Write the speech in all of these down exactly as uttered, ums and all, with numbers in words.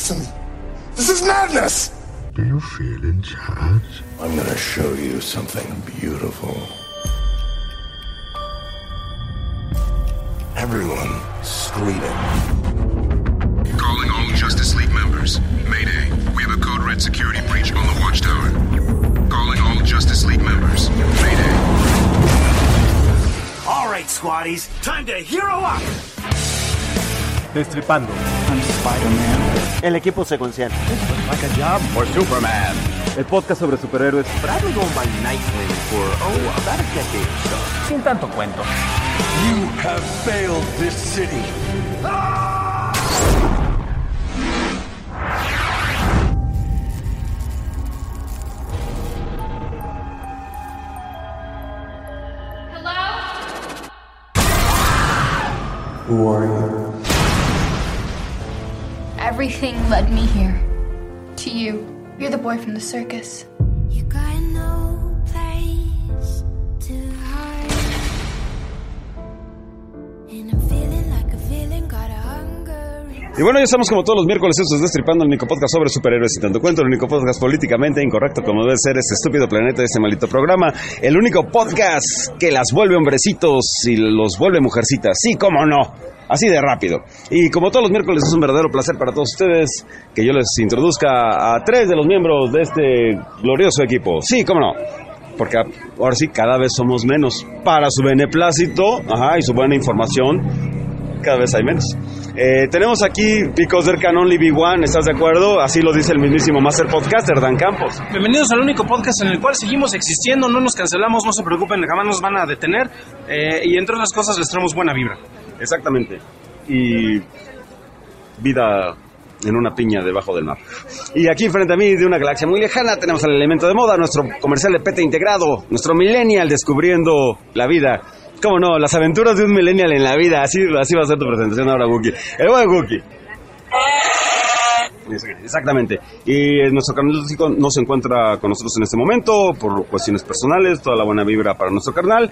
to me. This is madness! Do you feel in charge? I'm gonna show you something beautiful. Everyone screaming. Calling all Justice League members. Mayday. We have a code red security breach on the watchtower. Calling all Justice League members. Mayday. All right, squaddies. Time to hero up. Destripando. I'm Spider-Man. El equipo secuencial. Like a job for Superman. El podcast sobre superhéroes. Probably going by Nightwing for, oh, about a decade or so. Sin tanto cuento. You have failed this city. Hello? Who are you? Everything led me here. To you. You're the boy from the circus. You got no place to hide. And I'm feeling like a villain, got a hunger. Y bueno, ya estamos como todos los miércoles, esto es Destripando, el único podcast sobre superhéroes y tanto cuento, el único podcast políticamente incorrecto como debe ser este estúpido planeta, este maldito programa, el único podcast que las vuelve hombrecitos y los vuelve mujercitas, sí, cómo no, así de rápido. Y como todos los miércoles es un verdadero placer para todos ustedes que yo les introduzca a tres de los miembros de este glorioso equipo, sí, cómo no. Porque ahora sí, cada vez somos menos. Para su beneplácito, ajá, y su buena información, cada vez hay menos. Eh, tenemos aquí Because There Can Only Be One, ¿estás de acuerdo? Así lo dice el mismísimo Master Podcaster, Dan Campos. Bienvenidos al único podcast en el cual seguimos existiendo, no nos cancelamos, no se preocupen, jamás nos van a detener, eh, y entre otras cosas les traemos buena vibra. Exactamente. Y vida en una piña debajo del mar. Y aquí frente a mí, de una galaxia muy lejana, tenemos al elemento de moda, nuestro comercial de Pete integrado, nuestro millennial descubriendo la vida. ¿Cómo no? Las aventuras de un millennial en la vida. Así, así va a ser tu presentación ahora, Wookie. El buen Wookie. Exactamente. Y nuestro carnal no se encuentra con nosotros en este momento por cuestiones personales. Toda la buena vibra para nuestro carnal.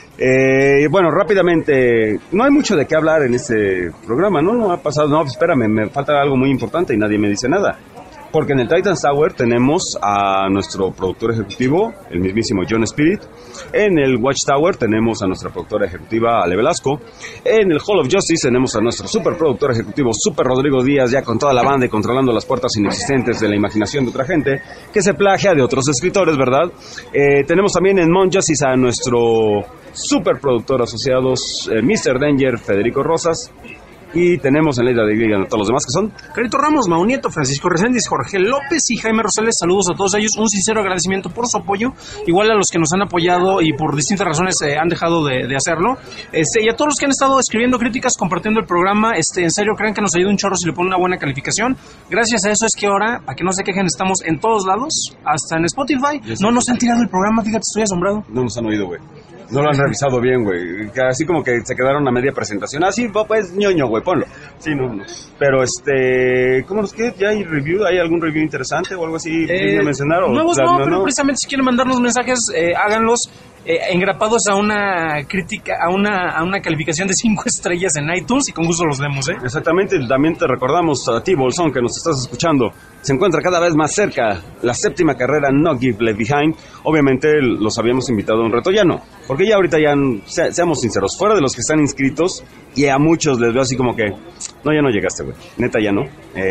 Eh, bueno, rápidamente, no hay mucho de qué hablar en este programa, ¿no? No ha pasado, no, espérame, me falta algo muy importante y nadie me dice nada. Porque en el Titans Tower tenemos a nuestro productor ejecutivo, el mismísimo John Spirit. En el Watchtower tenemos a nuestra productora ejecutiva, Ale Velasco. En el Hall of Justice tenemos a nuestro superproductor ejecutivo, Super Rodrigo Díaz, ya con toda la banda y controlando las puertas inexistentes de la imaginación de otra gente, que se plagia de otros escritores, ¿verdad? Eh, tenemos también en Mount Justice a nuestro superproductor asociado, eh, mister Danger, Federico Rosas. Y tenemos en la isla de Griega a todos los demás que son Carito Ramos, Mau Nieto, Francisco Reséndiz, Jorge López y Jaime Rosales. Saludos a todos ellos, un sincero agradecimiento por su apoyo, igual a los que nos han apoyado y por distintas razones eh, han dejado de, de hacerlo, este, y a todos los que han estado escribiendo críticas, compartiendo el programa. Este, en serio, crean que nos ayuda un chorro si le ponen una buena calificación. Gracias a eso es que ahora, para que no se quejen, estamos en todos lados, hasta en Spotify. No nos han tirado el programa, fíjate, estoy asombrado. No nos han oído, güey. No lo han revisado bien, güey. Así como que se quedaron a media presentación. Ah, sí, pues ñoño, güey, ponlo. Sí, no, no. Pero, este... ¿Cómo nos queda? ¿Ya hay review? ¿Hay algún review interesante o algo así? Eh, mencionar? ¿O, nuevos o sea, no, no, pero no? precisamente si quieren mandarnos mensajes, eh, háganlos. Eh, engrapados a una crítica, a una a una calificación de cinco estrellas en iTunes y con gusto los leemos, ¿eh? Exactamente, también te recordamos a ti, Bolsón, que nos estás escuchando. Se encuentra cada vez más cerca la séptima carrera No Give Left Behind. Obviamente los habíamos invitado a un reto, ya no. Porque ya ahorita ya, se, seamos sinceros, fuera de los que están inscritos, y a muchos les veo así como que, no, ya no llegaste, güey. Neta, ya no.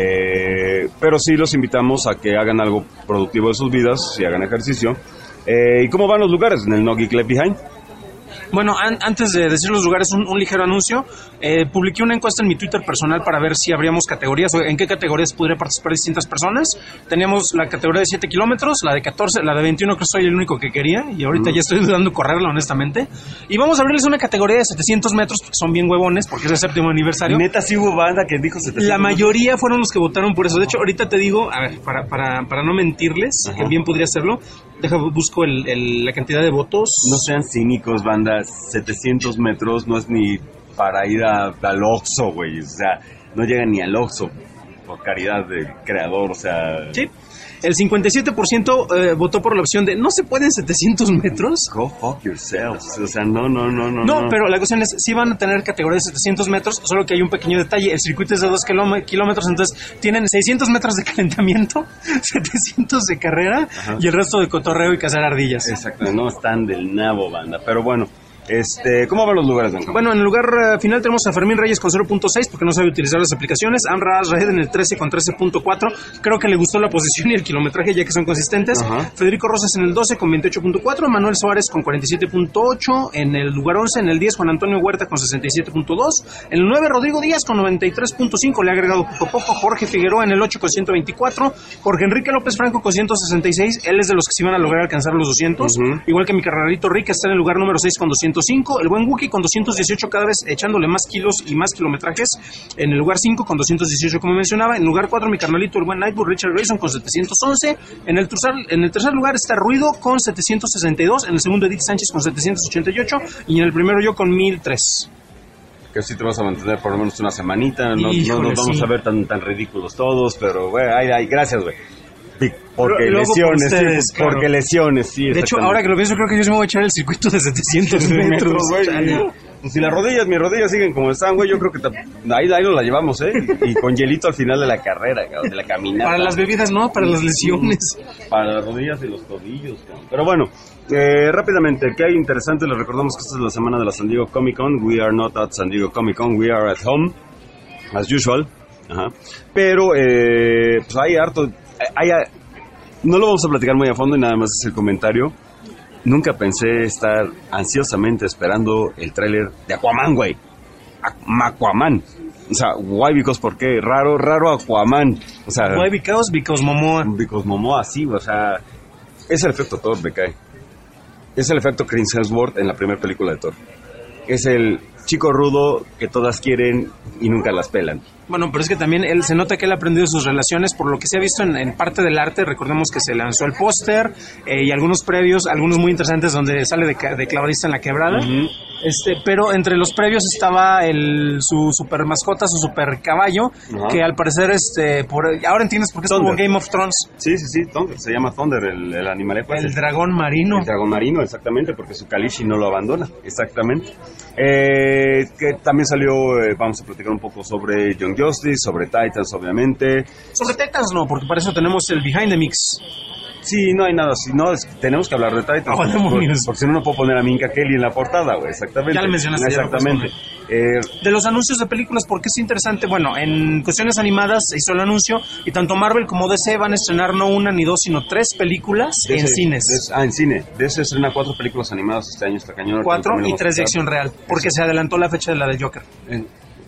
Eh, pero sí los invitamos a que hagan algo productivo de sus vidas y hagan ejercicio. Eh, ¿Y cómo van los lugares en el No Geek Left Behind? Bueno, an- antes de decir los lugares, un, un ligero anuncio. Eh, publiqué una encuesta en mi Twitter personal para ver si habríamos categorías o en qué categorías podría participar distintas personas. Teníamos la categoría de siete kilómetros, la de catorce, la de veintiuno, creo que soy el único que quería y ahorita mm. ya estoy dudando correrla, honestamente. Y vamos a abrirles una categoría de setecientos metros, porque son bien huevones, porque es el séptimo aniversario. Neta, sí hubo banda que dijo setecientos. La mayoría fueron los que votaron por eso. De hecho, ahorita te digo, a ver, para, para, para no mentirles, Ajá. que bien podría hacerlo, deja, busco el, el, la cantidad de votos. No sean cínicos, banda. setecientos metros no es ni para ir a, al Oxxo, güey. O sea, no llega ni al Oxxo, por caridad del creador, o sea... Sí. El cincuenta y siete por ciento eh, votó por la opción de ¿no se pueden setecientos metros? Go fuck yourselves. O sea, no, no, no, no. No, no. pero la cuestión es, sí van a tener categoría de setecientos metros, solo que hay un pequeño detalle. El circuito es de dos kilómetros, entonces tienen seiscientos metros de calentamiento, setecientos de carrera, ajá, y el resto de cotorreo y cazar ardillas. Exacto, no están del nabo, banda. Pero bueno, este, ¿cómo van los lugares, Benjamín? Bueno, en el lugar uh, final tenemos a Fermín Reyes con cero punto seis porque no sabe utilizar las aplicaciones. Amra Raed en el trece con trece punto cuatro. Creo que le gustó la posición y el kilometraje ya que son consistentes. Ajá. Federico Rosas en el doce con veintiocho punto cuatro. Manuel Suárez con cuarenta y siete punto ocho. En el lugar once, en el diez, Juan Antonio Huerta con sesenta y siete punto dos. En el nueve, Rodrigo Díaz con noventa y tres punto cinco. Le ha agregado poco a poco. Jorge Figueroa en el ocho con ciento veinticuatro. Jorge Enrique López Franco con ciento sesenta y seis. Él es de los que sí van a lograr alcanzar los doscientos. Uh-huh. Igual que mi carnalito Rick está en el lugar número seis con doscientos cinco. El buen Wookie con doscientos dieciocho, cada vez echándole más kilos y más kilometrajes. En el lugar cinco con doscientos dieciocho, como mencionaba. En el lugar cuatro, mi carnalito, el buen Nightwood, Richard Grayson con setecientos once. En el tercer, en el tercer lugar está Ruido con setecientos sesenta y dos. En el segundo, Edith Sánchez con setecientos ochenta y ocho. Y en el primero, yo con mil tres. Que sí te vas a mantener por lo menos una semanita. No, Híjole, no nos vamos sí. a ver tan, tan ridículos todos, pero, güey, ay, ay, gracias, güey. Porque lesiones, ustedes, sí, claro. porque lesiones, sí. De hecho, ahora que lo pienso, creo que yo sí me voy a echar el circuito de setecientos metros, güey. Pues si las rodillas, mis rodillas siguen como están, güey, yo creo que te, ahí, ahí nos la llevamos, ¿eh? Y, y con hielito al final de la carrera, de la caminata. Para las bebidas, no, para las lesiones. Para las rodillas y los tobillos, cabrón. Pero bueno, eh, rápidamente, ¿qué hay interesante? Les recordamos que esta es la semana de la San Diego Comic Con. We are not at San Diego Comic Con, we are at home, as usual. Ajá. Pero, eh, pues hay harto, hay, hay no lo vamos a platicar muy a fondo y nada más es el comentario. Nunca pensé estar ansiosamente esperando el tráiler de Aquaman, güey. Aquaman. O sea, why because, ¿por qué? Raro, raro Aquaman. O sea, why because, because Momoa. Because Momoa, sí, o sea, es el efecto Thor, me cae. Es el efecto Chris Hemsworth en la primera película de Thor. Es el chico rudo que todas quieren y nunca las pelan. Bueno, pero es que también él se nota que él ha aprendido sus relaciones por lo que se ha visto en, en parte del arte. Recordemos que se lanzó el póster eh, y algunos previos, algunos muy interesantes donde sale de, de clavadista en la quebrada. Uh-huh. Este, pero entre los previos estaba el su super mascota, su super caballo, uh-huh. que al parecer este por ahora entiendes por qué es como Game of Thrones. Sí, sí, sí, Thunder, se llama Thunder el, el animal. El dragón marino. El dragón marino, exactamente, porque su Kalishi no lo abandona, exactamente. Eh, que también salió, eh, vamos a platicar un poco sobre Young Justice, sobre Titans, obviamente. Sobre Titans no, porque para eso tenemos el Behind the Mix. Sí, no hay nada, si no, es, tenemos que hablar de Titans. Oh, porque, porque, porque si no, no puedo poner a Minka Kelly en la portada, güey, exactamente. Ya lo mencionaste. Exactamente. Eh, de los anuncios de películas, porque es interesante, bueno, en cuestiones animadas se hizo el anuncio, y tanto Marvel como D C van a estrenar no una ni dos, sino tres películas D C, en cines. D C, ah, en cine. D C estrena cuatro películas animadas este año, está cañón. Cuatro y tres de acción real, porque Eso. se adelantó la fecha de la de Joker. Eh,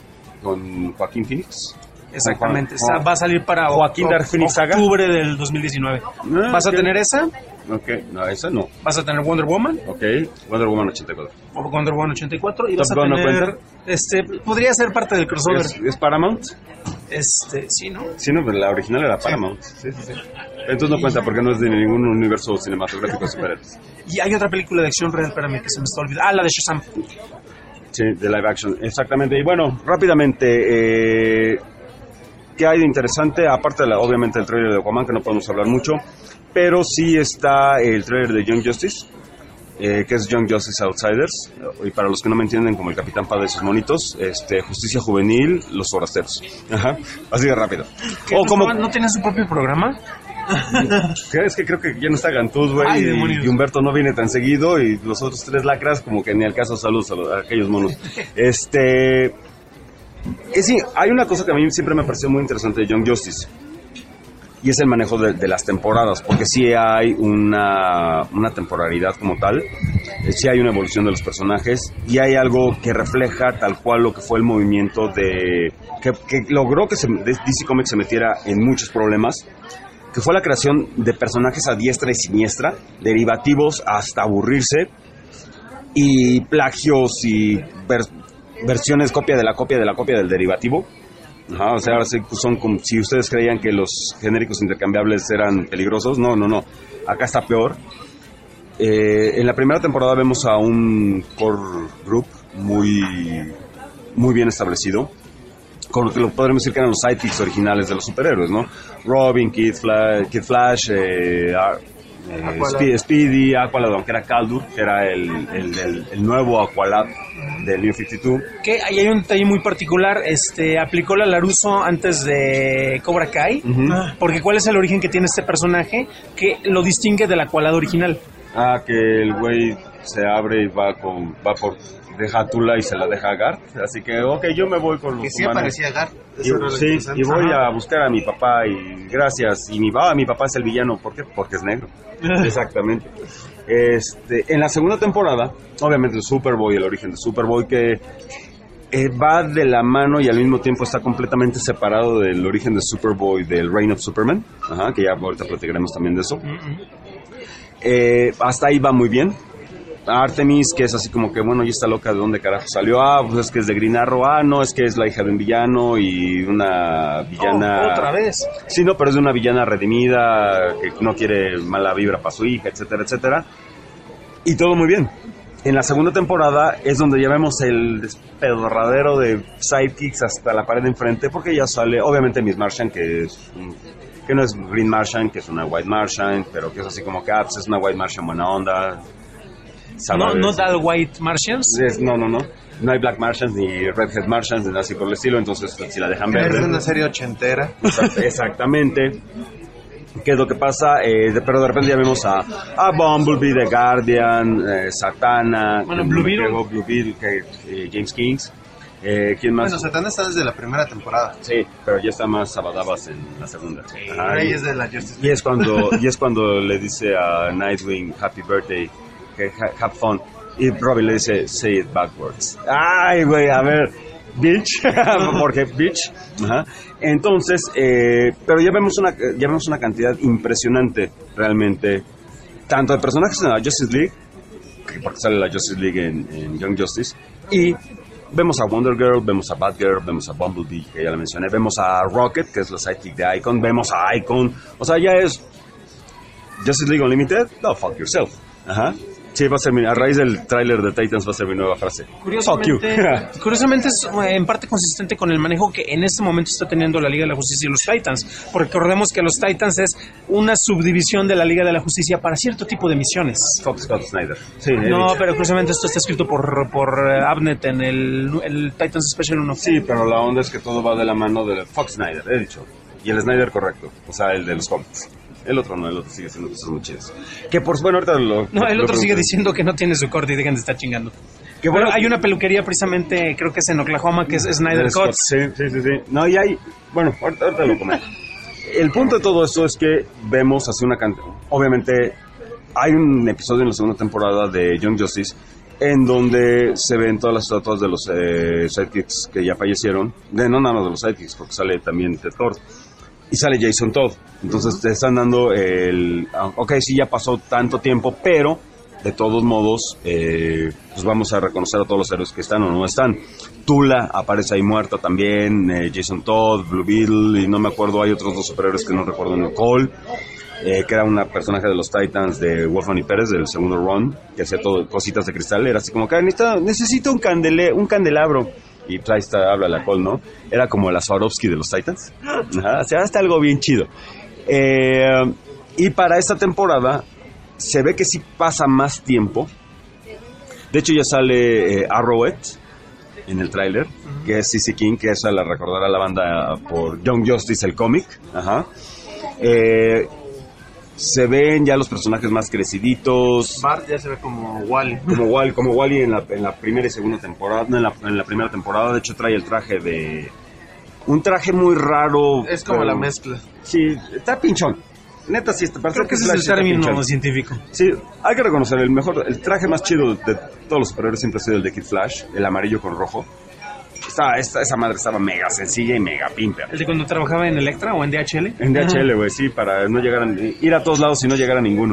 con Joaquín Phoenix. Exactamente, Juan, Juan, va a salir para Joaquín o, Dark Phoenix Saga. octubre del dos mil diecinueve. Ah, ¿Vas okay. a tener esa? Ok, no, esa no. ¿Vas a tener Wonder Woman? Ok, Wonder Woman ochenta y cuatro. O Wonder Woman ochenta y cuatro. Y Top vas a Gun tener... No este, podría ser parte del crossover. ¿Es, ¿Es Paramount? Este, sí, ¿no? Sí, no, pero la original era Paramount. Sí, sí, sí. Entonces no y... cuenta porque no es de ningún universo cinematográfico de superhéroes. Y hay otra película de acción real, espérame, que se me está olvidando. Ah, la de Shazam. Sí, de live action, exactamente. Y bueno, rápidamente... Eh... ¿Qué hay de interesante? Aparte, de la, obviamente, el trailer de Aquaman, que no podemos hablar mucho, pero sí está el trailer de Young Justice, eh, que es Young Justice Outsiders, y para los que no me entienden, como el Capitán Padre de sus monitos, este, Justicia Juvenil, Los Forasteros. Ajá, así de rápido. O como... ¿No tiene su propio programa? Es que creo que ya no está Gantuz, güey, y, y Humberto no viene tan seguido, y los otros tres lacras, como que ni al caso, saludos a, los, a aquellos monos. Este... Eh, sí, hay una cosa que a mí siempre me pareció muy interesante de Young Justice, y es el manejo de, de las temporadas, porque sí hay una, una temporalidad como tal, eh, sí hay una evolución de los personajes, y hay algo que refleja tal cual lo que fue el movimiento de que, que logró que se, D C Comics se metiera en muchos problemas, que fue la creación de personajes a diestra y siniestra, derivativos hasta aburrirse, y plagios y... Vers- versiones copia de la copia de la copia del derivativo. Ajá, o sea, ahora sí son como si ustedes creían que los genéricos intercambiables eran peligrosos. No, no, no. Acá está peor. Eh, en la primera temporada vemos a un core group muy, muy bien establecido. con lo que lo podremos decir que eran los sidekicks originales de los superhéroes, ¿no? Robin, Kid Flash, Kid Flash eh, eh, Speedy, Speedy, Aqualad, aunque era Kaldur, que era el, el, el, el nuevo Aqualad del New cincuenta y dos. Que ahí hay un detalle muy particular, este aplicó la Laruso antes de Cobra Kai, uh-huh. porque ¿cuál es el origen que tiene este personaje que lo distingue del Aqualad original? Ah, que el güey se abre y va con va por deja a Tula y se la deja a Garth, así que ok, yo me voy con los que sí humanos. Aparecía Garth. Y, sí, y voy Ajá. a buscar a mi papá y gracias, y mi, ah, mi papá es el villano, ¿por qué? Porque es negro. Exactamente. Este, en la segunda temporada, obviamente Superboy, el origen de Superboy, que eh, va de la mano y al mismo tiempo está completamente separado del origen de Superboy, del Reign of Superman, Ajá, que ya ahorita platicaremos también de eso. Uh-huh. Eh, hasta ahí va muy bien. Artemis, que es así como que, bueno, ¿y esta loca de dónde carajo salió? Ah, pues es que es de Green Arrow. Ah, no, es que es la hija de un villano y una villana... Oh, ¿otra vez? Sí, no, pero es de una villana redimida que no quiere mala vibra para su hija, etcétera, etcétera. Y todo muy bien. En la segunda temporada es donde ya vemos el despedorradero de sidekicks hasta la pared de enfrente, porque ya sale, obviamente, Miss Martian, que es un... que no es Green Martian, que es una White Martian, pero que es así como que ah, pues es una White Martian buena onda. No, no da White Martians. Es, no, no, no. No hay Black Martians ni Redhead Martians ni nada así por el estilo, entonces si la dejan ver. Es una serie ochentera. Exactamente. ¿Qué es lo que pasa? Eh, de, pero de repente ya vemos a, a Bumblebee, The Guardian, eh, Satana, bueno, Blue Beetle, Blue Beetle, que, eh, James Kings. Eh, ¿Quién más? Bueno, Satana está desde la primera temporada. Sí, pero ya está más sabadabas en la segunda. Sí, Ajá, y, es de la Justice League. Y es cuando, y es cuando le dice a Nightwing Happy Birthday, que have fun. Y Robin le dice say it backwards. Ay, güey, a ver, bitch, porque bitch. Ajá. Entonces, eh, pero ya vemos una, ya vemos una cantidad impresionante, realmente, tanto de personajes en la Justice League, porque sale la Justice League en, en Young Justice, y vemos a Wonder Girl, vemos a Batgirl, vemos a Bumblebee, que ya la mencioné, vemos a Rocket, que es la sidekick de Icon, vemos a Icon, o sea, ya es Justice League Unlimited, no, fuck yourself. Ajá. Sí, va a ser mi, a raíz del tráiler de Titans va a ser mi nueva frase. Curiosamente, curiosamente es en parte consistente con el manejo que en este momento está teniendo la Liga de la Justicia y los Titans, porque recordemos que los Titans es una subdivisión de la Liga de la Justicia para cierto tipo de misiones. Fox Scott Snyder. Sí, no, pero curiosamente esto está escrito por, por Abnett en el, el Titans Special uno. Sí, pero la onda es que todo va de la mano de Fox Snyder, he dicho. Y el Snyder correcto, o sea, el de los cómics. El otro no, el otro sigue siendo cosas muy chidas. Que por bueno, ahorita lo... No, el lo otro sigue diciendo que no tiene su corte y dejen de estar chingando. Que bueno, hay una peluquería precisamente, creo que es en Oklahoma, que es Snyder Cut. Sí, sí, sí, sí. No, y hay... Bueno, ahorita, ahorita lo comento. El punto de todo esto es que vemos así una cantidad... Obviamente, hay un episodio en la segunda temporada de Young Justice en donde se ven todas las estatuas de los eh, sidekicks que ya fallecieron. De, no nada más de los sidekicks, porque sale también Ted Kord. Y sale Jason Todd. Entonces te están dando el... Ok, sí, ya pasó tanto tiempo, pero de todos modos, eh, pues vamos a reconocer a todos los héroes que están o no están. Tula aparece ahí muerta también, eh, Jason Todd, Blue Beetle, y no me acuerdo, hay otros dos superhéroes que no recuerdo, Nicole, eh, que era una personaje de los Titans de Wolfman y Pérez, del segundo run, que hacía todo, cositas de cristal. Era así como que necesito, necesito un, candele, un candelabro. Y ahí está, habla la Cole, ¿no? Era como la Swarovski de los Titans. Ajá, o sea, está algo bien chido. Eh, y para esta temporada se ve que sí pasa más tiempo. De hecho ya sale eh, Arrowhead en el tráiler, uh-huh. que es C C King, que esa la recordará la banda por Young Justice, el cómic. Ajá. Eh, se ven ya los personajes más creciditos. Bart ya se ve como Wally. Como Wally, como Wally en la, en la primera y segunda temporada. No, en la, en la primera temporada, de hecho, trae el traje de... Un traje muy raro. Es como pero, la mezcla. Sí, está pinchón. Neta, sí, está, creo que ese es el término científico. Sí, hay que reconocer, el mejor, el traje más chido de todos los superhéroes siempre ha sido el de Kid Flash, el amarillo con rojo. Esta, esta, esa madre estaba mega sencilla y mega pimper. ¿El de cuando trabajaba en Electra o en D H L? En D H L, güey, sí, para no llegar a, ir a todos lados y no llegar a ninguno.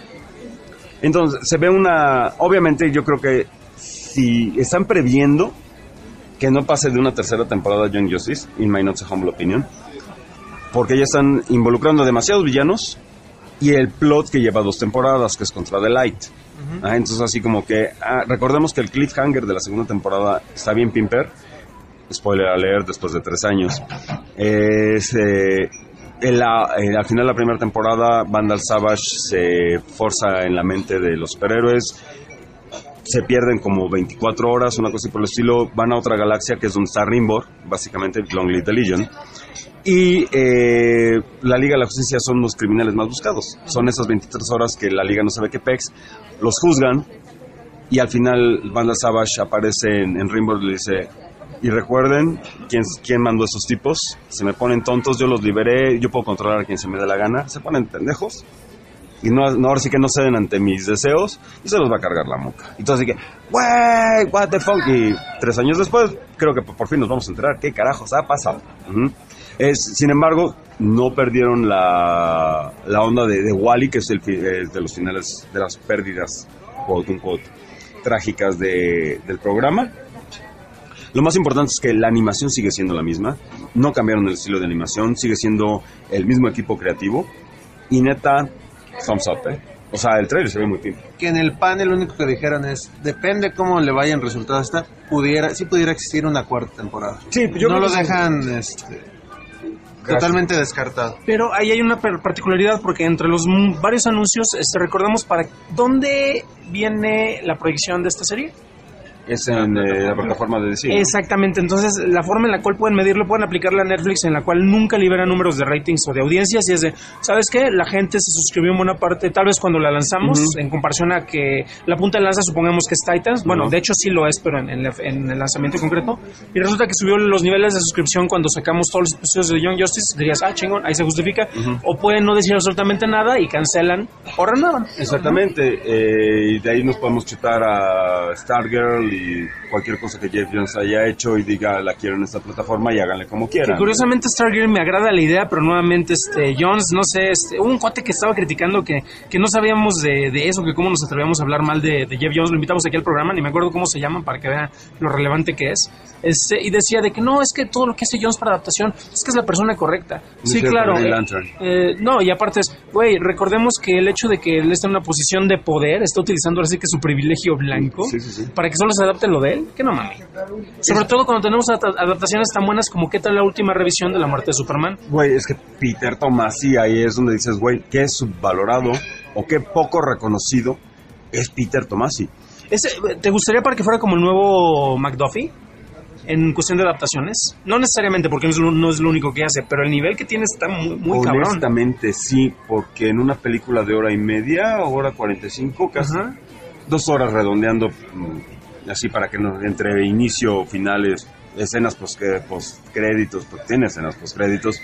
Entonces, se ve una... Obviamente, yo creo que si están previendo que no pase de una tercera temporada Young Justice, in my not so humble opinion, porque ya están involucrando demasiados villanos y el plot que lleva dos temporadas, que es contra The Light. Uh-huh. Ah, entonces, así como que... Ah, recordemos que el cliffhanger de la segunda temporada está bien pimper. spoiler alert, después de tres años. Es, eh, en la, en, al final de la primera temporada, Vandal Savage se forza en la mente de los superhéroes, se pierden como veinticuatro horas, una cosa así por el estilo, van a otra galaxia que es donde está Rimbor, básicamente Long Live the Legion, y eh, la Liga de la Justicia son los criminales más buscados. Son esas veintitrés horas que la Liga no sabe qué pex, los juzgan, y al final Vandal Savage aparece en, en Rimbor y le dice: y recuerden quién, quién mandó esos tipos, se me ponen tontos, yo los liberé, yo puedo controlar a quien se me dé la gana, se ponen pendejos, y no, no ahora sí que no ceden ante mis deseos, y se los va a cargar la moca. Y entonces así que, wey, what the fuck, y tres años después, creo que por fin nos vamos a enterar qué carajos ha pasado. Uh-huh. Es, sin embargo, no perdieron la, la onda de, de Wall-E, que es el, eh, de los finales, de las pérdidas, quote unquote, trágicas de, del programa. Lo más importante es que la animación sigue siendo la misma, no cambiaron el estilo de animación, sigue siendo el mismo equipo creativo, y neta, thumbs up, ¿eh? O sea, el trailer se ve muy bien. Que en el panel lo único que dijeron es, depende cómo le vayan resultados a esta, pudiera, sí pudiera existir una cuarta temporada. Sí, yo no lo sí. dejan este, totalmente descartado. Pero ahí hay una particularidad, porque entre los m- varios anuncios, este, recordamos para dónde viene la proyección de esta serie. Es en eh, la plataforma de D C. Exactamente, entonces la forma en la cual pueden medirlo, pueden aplicarla a Netflix, en la cual nunca libera números de ratings o de audiencias, y es de, ¿sabes qué? La gente se suscribió en buena parte, tal vez cuando la lanzamos, uh-huh. en comparación a que la punta de lanza supongamos que es Titans, bueno, uh-huh. de hecho sí lo es, pero en, en, en el lanzamiento concreto, y resulta que subió los niveles de suscripción cuando sacamos todos los episodios de Young Justice, dirías, ah, chingón, ahí se justifica, uh-huh. o pueden no decir absolutamente nada y cancelan o renuevan. Exactamente, uh-huh. eh, y de ahí nos podemos chutar a Stargirl y cualquier cosa que Jeff Jones haya hecho y diga la quiero en esta plataforma y háganle como quieran. Que curiosamente Stargirl me agrada la idea, pero nuevamente este Jones, no sé, este, hubo un cuate que estaba criticando que, que no sabíamos de, de eso, que cómo nos atrevíamos a hablar mal de, de Jeff Jones, lo invitamos aquí al programa, ni me acuerdo cómo se llaman para que vean lo relevante que es, este, y decía de que no, es que todo lo que hace Jones para adaptación, es que es la persona correcta. No sí, claro. Eh, eh, no, y aparte es, güey, recordemos que el hecho de que él está en una posición de poder, está utilizando así que su privilegio blanco, sí, sí, sí. para que solo se adapte lo de él, que no mames. Sobre todo cuando tenemos adaptaciones tan buenas como qué tal la última revisión de la muerte de Superman. Güey, es que Peter Tomasi ahí es donde dices, güey, qué subvalorado o qué poco reconocido es Peter Tomasi. Ese, ¿te gustaría para que fuera como el nuevo McDuffie? En cuestión de adaptaciones, no necesariamente porque no es, lo, no es lo único que hace, pero el nivel que tiene está muy, muy cabrón. Honestamente sí, porque en una película de hora y media, hora cuarenta y cinco, casi uh-huh. dos horas redondeando, así para que no entre inicio, finales, escenas post, post créditos, porque tiene escenas post créditos,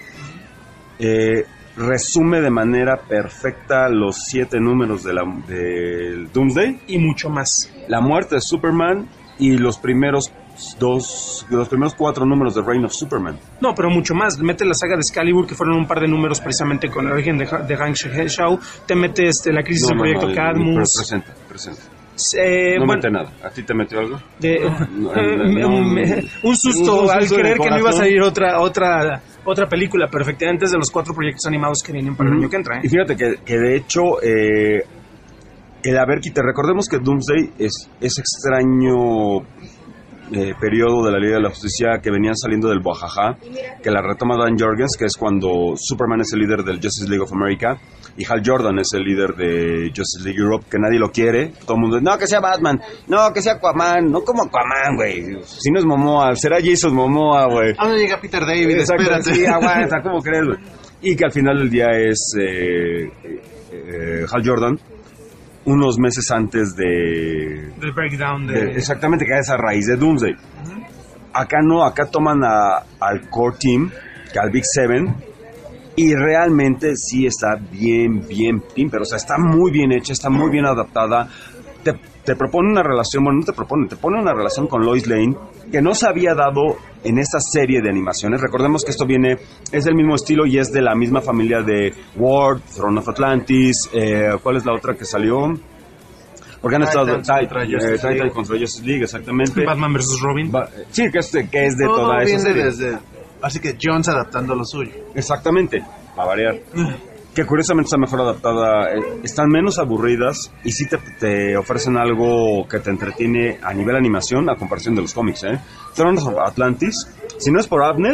eh, resume de manera perfecta los siete números de la, del Doomsday y mucho más. La muerte de Superman y los primeros dos, los primeros cuatro números de Reign of Superman. No, pero mucho más. Mete la saga de Excalibur, que fueron un par de números precisamente con el origen de, de Hank Shao. Te mete este, la crisis no, del no, proyecto no, Cadmus. Presenta, presenta. Eh, no bueno, mete nada. ¿A ti te metió algo? De, no, eh, no, un, no, un susto un al susto creer que no iba a salir corazón. otra otra otra película, pero efectivamente es de los cuatro proyectos animados que vienen para mm-hmm. el año que entra. ¿eh? Y fíjate que, que de hecho eh, el haber quitado, recordemos que Doomsday es ese extraño eh, periodo de la Liga de la Justicia que venían saliendo del Boajaja, que la retoma Dan Jorgens, que es cuando Superman es el líder del Justice League of America y Hal Jordan es el líder de Justice League Europe, que nadie lo quiere, todo el mundo, no, que sea Batman, no, que sea Aquaman, no como Aquaman, güey, si no es Momoa, será Jason Momoa, güey. ¿A dónde llega Peter David? Espérate. Sí, aguanta, ¿cómo crees, güey? Y que al final del día es eh, eh, Hal Jordan, unos meses antes de... del breakdown de... de... Exactamente, que es a raíz de Doomsday. Uh-huh. Acá no, acá toman a, al core team, que al Big Seven, y realmente sí está bien, bien pimper, o sea, está muy bien hecha, está muy bien adaptada. Te, te propone una relación, bueno, no te propone, te pone una relación con Lois Lane que no se había dado en esta serie de animaciones. Recordemos que esto viene, es del mismo estilo y es de la misma familia de Ward, Throne of Atlantis, eh, ¿cuál es la otra que salió? Porque han estado Titan contra Justice League, exactamente. Batman versus Robin. Ba- sí, que es de, que es de Todo toda esa viene serie. desde, así que Jones adaptando lo suyo. Exactamente, a variar. que curiosamente está mejor adaptada, eh, están menos aburridas y sí te, te ofrecen algo que te entretiene a nivel animación a comparación de los cómics, ¿eh? Throne of Atlantis, si no es por Abnett,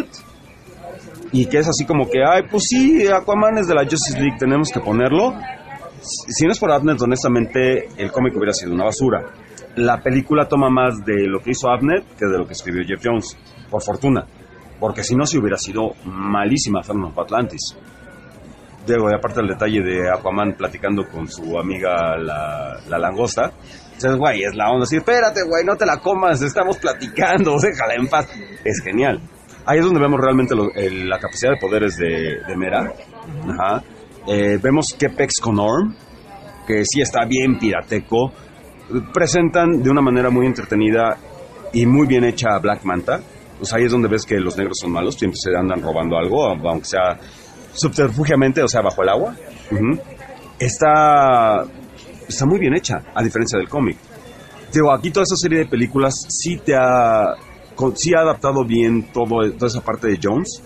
y que es así como que, ay, pues sí, Aquaman es de la Justice League, tenemos que ponerlo. Si no es por Abnett, honestamente, el cómic hubiera sido una basura. La película toma más de lo que hizo Abnett que de lo que escribió Jeff Jones, por fortuna, porque si no, si hubiera sido malísima Throne of Atlantis. Digo, y aparte el detalle de Aquaman platicando con su amiga la, la langosta, dices, güey, es la onda, así, espérate, güey, no te la comas, estamos platicando, déjala en paz. Es genial. Ahí es donde vemos realmente lo, el, la capacidad de poderes de, de Mera. Ajá. Eh, vemos que Pex con Orm, que sí está bien pirateco, presentan de una manera muy entretenida y muy bien hecha a Black Manta. Pues ahí es donde ves que los negros son malos, siempre se andan robando algo, aunque sea subterfugiamente, o sea, bajo el agua. Uh-huh. Está, está muy bien hecha, a diferencia del cómic. Digo, aquí toda esa serie de películas sí te ha, sí ha adaptado bien todo, toda esa parte de Jones.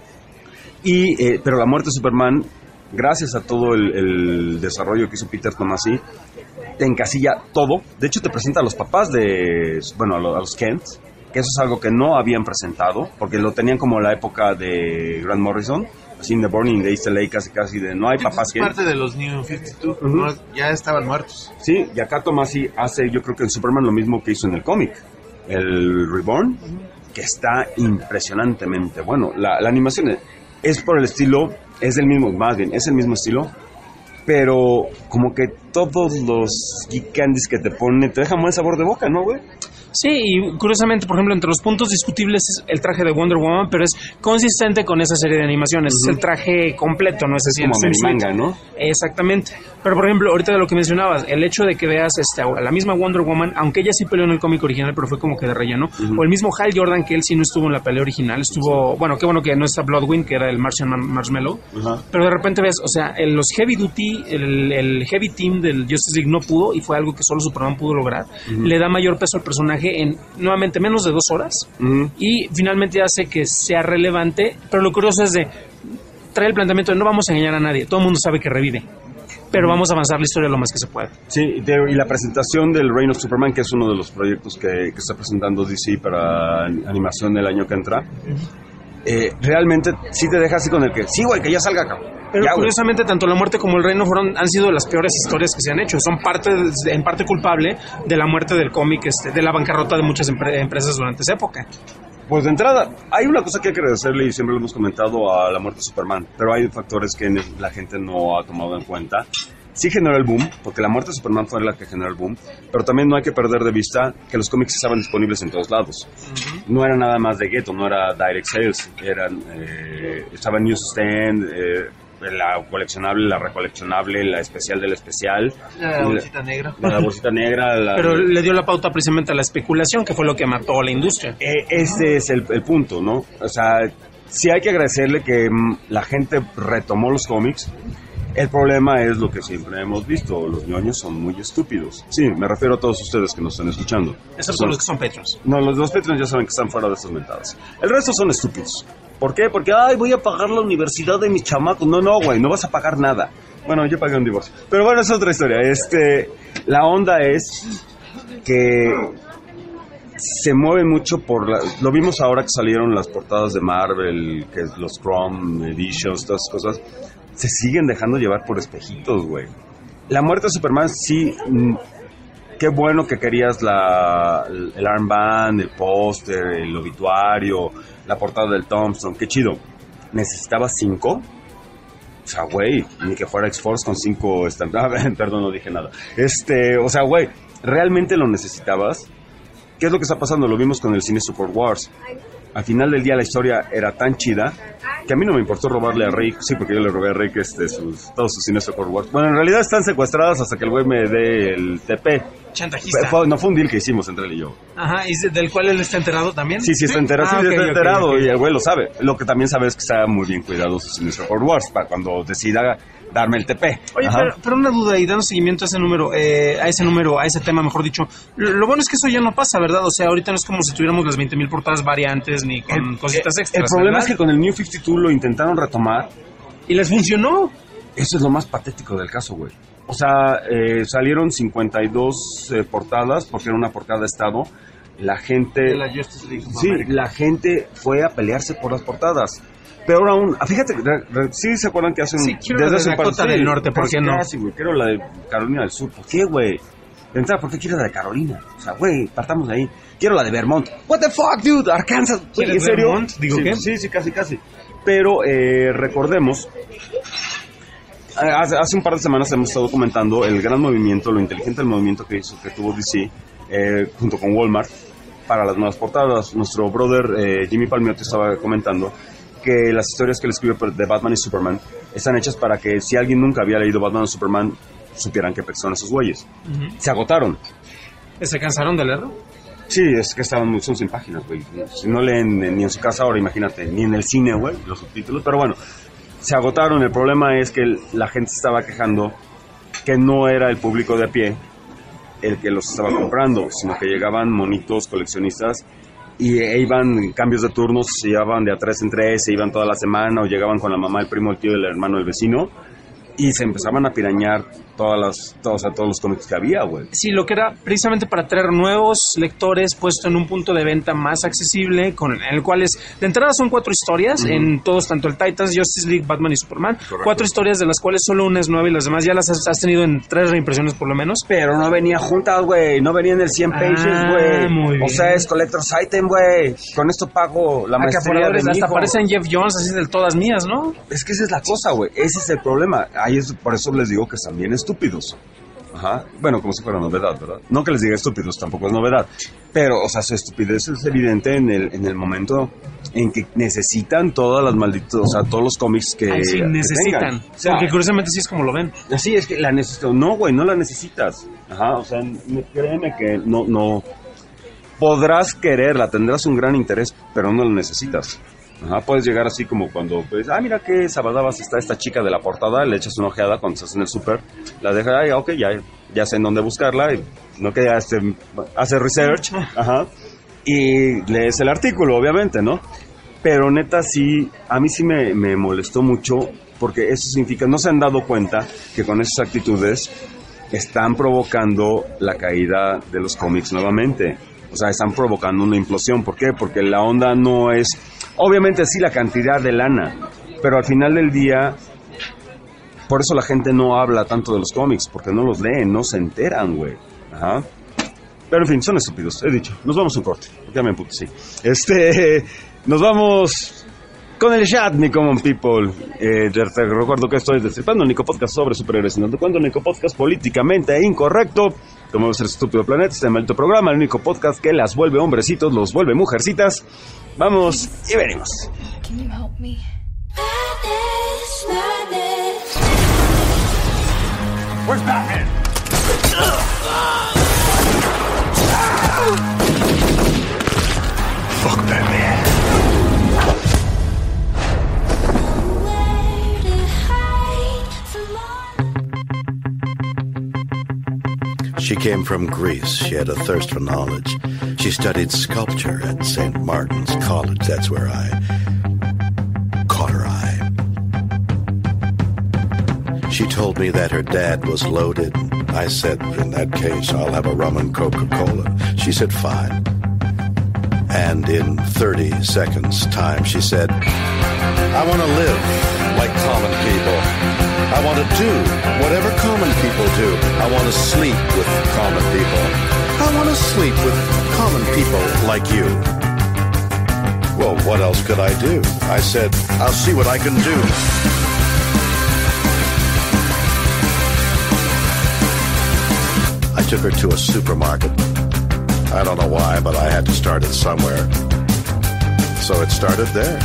Y, eh, pero la muerte de Superman, gracias a todo el, el desarrollo que hizo Peter Tomasi, te encasilla todo. De hecho, te presenta a los papás de, bueno, a los, a los Kent, que eso es algo que no habían presentado, porque lo tenían como la época de Grant Morrison, así en The Burning de East L A, casi casi de no hay papás que... Es parte de los New cincuenta y dos, uh-huh. No, ya estaban muertos. Sí, y acá Tomasi hace, yo creo que en Superman lo mismo que hizo en el cómic, el Reborn, uh-huh. que está impresionantemente bueno. La, la animación es, es por el estilo, es del mismo, más bien, es el mismo estilo, pero como que todos los geek candies que te ponen te dejan buen sabor de boca, ¿no, güey? Sí, y curiosamente, por ejemplo, entre los puntos discutibles es el traje de Wonder Woman, pero es consistente con esa serie de animaciones. Uh-huh. Es el traje completo, ¿no? Es decir, como manga, ¿no? Exactamente. Pero, por ejemplo, ahorita de lo que mencionabas, el hecho de que veas este, a la misma Wonder Woman, aunque ella sí peleó en el cómic original, pero fue como que de relleno, uh-huh. o el mismo Hal Jordan, que él sí no estuvo en la pelea original, estuvo, sí. Bueno, qué bueno que no está Bloodwind, que era el Martian Marshmallow, uh-huh. pero de repente ves, o sea, el, los Heavy Duty, el, el Heavy Team del Justice League no pudo, y fue algo que solo Superman pudo lograr, uh-huh. le da mayor peso al personaje en, nuevamente, menos de dos horas, uh-huh. y finalmente hace que sea relevante, pero lo curioso es de, trae el planteamiento de no vamos a engañar a nadie, todo el mundo sabe que revive, pero vamos a avanzar la historia lo más que se pueda. Sí, de, y la presentación del Reign of Superman, que es uno de los proyectos que, que está presentando D C para animación el año que entra, uh-huh. eh, realmente sí te deja así con el que, sí, güey, que ya salga acá. Pero ya, curiosamente, güey. Tanto la muerte como el reino fueron, han sido las peores historias que se han hecho. Son parte, en parte culpable de la muerte del cómic, este, de la bancarrota de muchas empre- empresas durante esa época. Pues de entrada, hay una cosa que hay que agradecerle y siempre lo hemos comentado a la muerte de Superman, pero hay factores que la gente no ha tomado en cuenta. Sí generó el boom, porque la muerte de Superman fue la que generó el boom, pero también no hay que perder de vista que los cómics estaban disponibles en todos lados. Uh-huh. No era nada más de Ghetto, no era Direct Sales, eran, eh, estaba en Newsstand, eh, la coleccionable, la recoleccionable, la especial del especial. La bolsita la, negra. La, la bolsita negra. La, Pero le dio la pauta precisamente a la especulación, que fue lo que mató a la industria. Eh, ese es el, el punto, ¿no? O sea, sí hay que agradecerle que m, la gente retomó los cómics. El problema es lo que siempre hemos visto, los ñoños son muy estúpidos. Sí, me refiero a todos ustedes que nos están escuchando. Excepto son, los que son Patreons. No, los, los Patreons ya saben que están fuera de estas mentadas. El resto son estúpidos. ¿Por qué? Porque, ay, voy a pagar la universidad de mis chamacos. No, no, güey, no vas a pagar nada. Bueno, yo pagué un divorcio. Pero bueno, es otra historia. Este, la onda es que se mueve mucho por la, lo vimos ahora que salieron las portadas de Marvel, que es los Chrome Editions, todas esas cosas. Se siguen dejando llevar por espejitos, güey. La muerte de Superman, sí, mm, qué bueno que querías la, el armband, el póster, el obituario, la portada del Tombstone, qué chido. ¿Necesitabas cinco? O sea, güey, ni que fuera X-Force con cinco estampas. Perdón, no dije nada. Este, o sea, güey, ¿realmente lo necesitabas? ¿Qué es lo que está pasando? Lo vimos con el cine Super Wars. Al final del día la historia era tan chida que a mí no me importó robarle a Rick, sí, porque yo le robé a Rick este, sus, todos sus cines Super Wars. Bueno, en realidad están secuestradas hasta que el güey me dé el T P. Chantajista. Fue, no fue un deal que hicimos entre él y yo. Ajá, ¿y del cual él está enterado también? Sí, sí está enterado, ah, sí, okay, está okay, enterado okay. Y el güey lo sabe. Lo que también sabe es que está muy bien cuidado sus cines Super Wars para cuando decida darme el T P. Oye, pero, pero una duda, y dando seguimiento a ese número, eh, a ese número, a ese tema, mejor dicho, lo, lo bueno es que eso ya no pasa, ¿verdad? O sea, ahorita no es como si tuviéramos las veinte mil portadas variantes ni con el, cositas extras. El problema ¿verdad? es que con el New cincuenta y dos lo intentaron retomar. Y les funcionó. Eso es lo más patético del caso, güey. O sea, eh, salieron cincuenta y dos eh, portadas, porque era una portada de estado. La gente... De la Justice League of Sí, America. la gente fue a pelearse por las portadas. Peor aún, ah, fíjate, re, re, sí se acuerdan que hacen... Sí, quiero la de Dakota del Norte, ¿por qué no? Sí, güey, quiero la de Carolina del Sur. ¿Por qué, güey? De entrada, ¿por qué quieres la de Carolina? O sea, güey, partamos de ahí. Quiero la de Vermont. What the fuck, dude? Arkansas. Güey, ¿en serio? Vermont? Digo, sí, ¿qué? Sí, sí, casi, casi. Pero eh, recordemos... Hace, hace un par de semanas hemos estado comentando el gran movimiento, lo inteligente del movimiento que hizo, que tuvo D C, eh, junto con Walmart, para las nuevas portadas. Nuestro brother eh, Jimmy Palmiotti estaba comentando que las historias que él escribe de Batman y Superman están hechas para que si alguien nunca había leído Batman o Superman, supieran qué son esos güeyes. Uh-huh. Se agotaron. ¿Se cansaron de leerlo? Sí, es que estaban muy, son sin páginas, güey. Si no leen ni en su casa ahora, imagínate, ni en el cine, güey, los subtítulos, pero bueno. Se agotaron. El problema es que la gente se estaba quejando que no era el público de a pie el que los estaba comprando, sino que llegaban monitos coleccionistas y e iban en cambios de turnos, se llevaban de a tres en tres, se iban toda la semana o llegaban con la mamá, el primo, el tío, el hermano, el vecino y se empezaban a pirañar todas las, todos, o sea, todos los cómics que había, güey. Sí, lo que era precisamente para traer nuevos lectores puesto en un punto de venta más accesible, con en el cual es, de entrada son cuatro historias, uh-huh. en todos, tanto el Titans, Justice League, Batman y Superman. Correcto. Cuatro historias de las cuales solo una es nueva y las demás ya las has, has tenido en tres reimpresiones por lo menos. Pero no venía juntas, güey, no venían en cien pages, güey. Ah, o sea, es Collector's Item, güey. Con esto pago la maestría de mi hasta hijo. aparecen Jeff Jones así de todas mías, ¿no? Es que esa es la cosa, güey, ese es el problema. Ahí es, por eso les digo que están bien estúpidos. Ajá. Bueno, como si fuera novedad, ¿verdad? No que les diga estúpidos, tampoco es novedad. Pero, o sea, su estupidez es evidente en el, en el momento en que necesitan todas las malditas, o sea, todos los cómics que, Ay, sí, que necesitan. tengan. O sea, porque curiosamente sí es como lo ven. Así es que la necesito. No, güey, no la necesitas. Ajá, o sea, créeme que no, no. Podrás quererla, tendrás un gran interés, pero no la necesitas. Ajá, puedes llegar así como cuando, pues, ah, mira qué sabadabas está esta chica de la portada, le echas una ojeada cuando estás en el súper, la dejas, ay, ok, ya, ya sé en dónde buscarla, y no que ya este, hace research, ajá, y lees el artículo, obviamente, ¿no? Pero neta, sí, a mí sí me, me molestó mucho, porque eso significa, no se han dado cuenta que con esas actitudes están provocando la caída de los cómics nuevamente. O sea, están provocando una implosión. ¿Por qué? Porque la onda no es... Obviamente sí la cantidad de lana, pero al final del día, por eso la gente no habla tanto de los cómics, porque no los leen, no se enteran, güey. Ajá. Pero en fin, son estúpidos, he dicho. Nos vamos a un corte, porque ya me emputo, sí. Este, nos vamos con el chat, mi common people. Eh, te recuerdo que estoy Destripando, el único podcast sobre superhéroes. No te cuento, el único podcast políticamente incorrecto. Como es el estúpido planeta, este maldito programa, el único podcast que las vuelve hombrecitos, los vuelve mujercitas. Vamos y venimos. Can you help me? Madness, madness. Where's Batman? Fuck Batman. Nowhere to hide from all. She came from Greece. She had a thirst for knowledge. She studied sculpture at Saint Martin's College. That's where I caught her eye. She told me that her dad was loaded. I said, in that case, I'll have a rum and Coca-Cola. She said, fine. And in thirty seconds time, she said, I want to live like common people. I want to do whatever common people do. I want to sleep with common people. I want to sleep with common people like you. Well, what else could I do? I said, I'll see what I can do. I took her to a supermarket. I don't know why, but I had to start it somewhere. So it started there.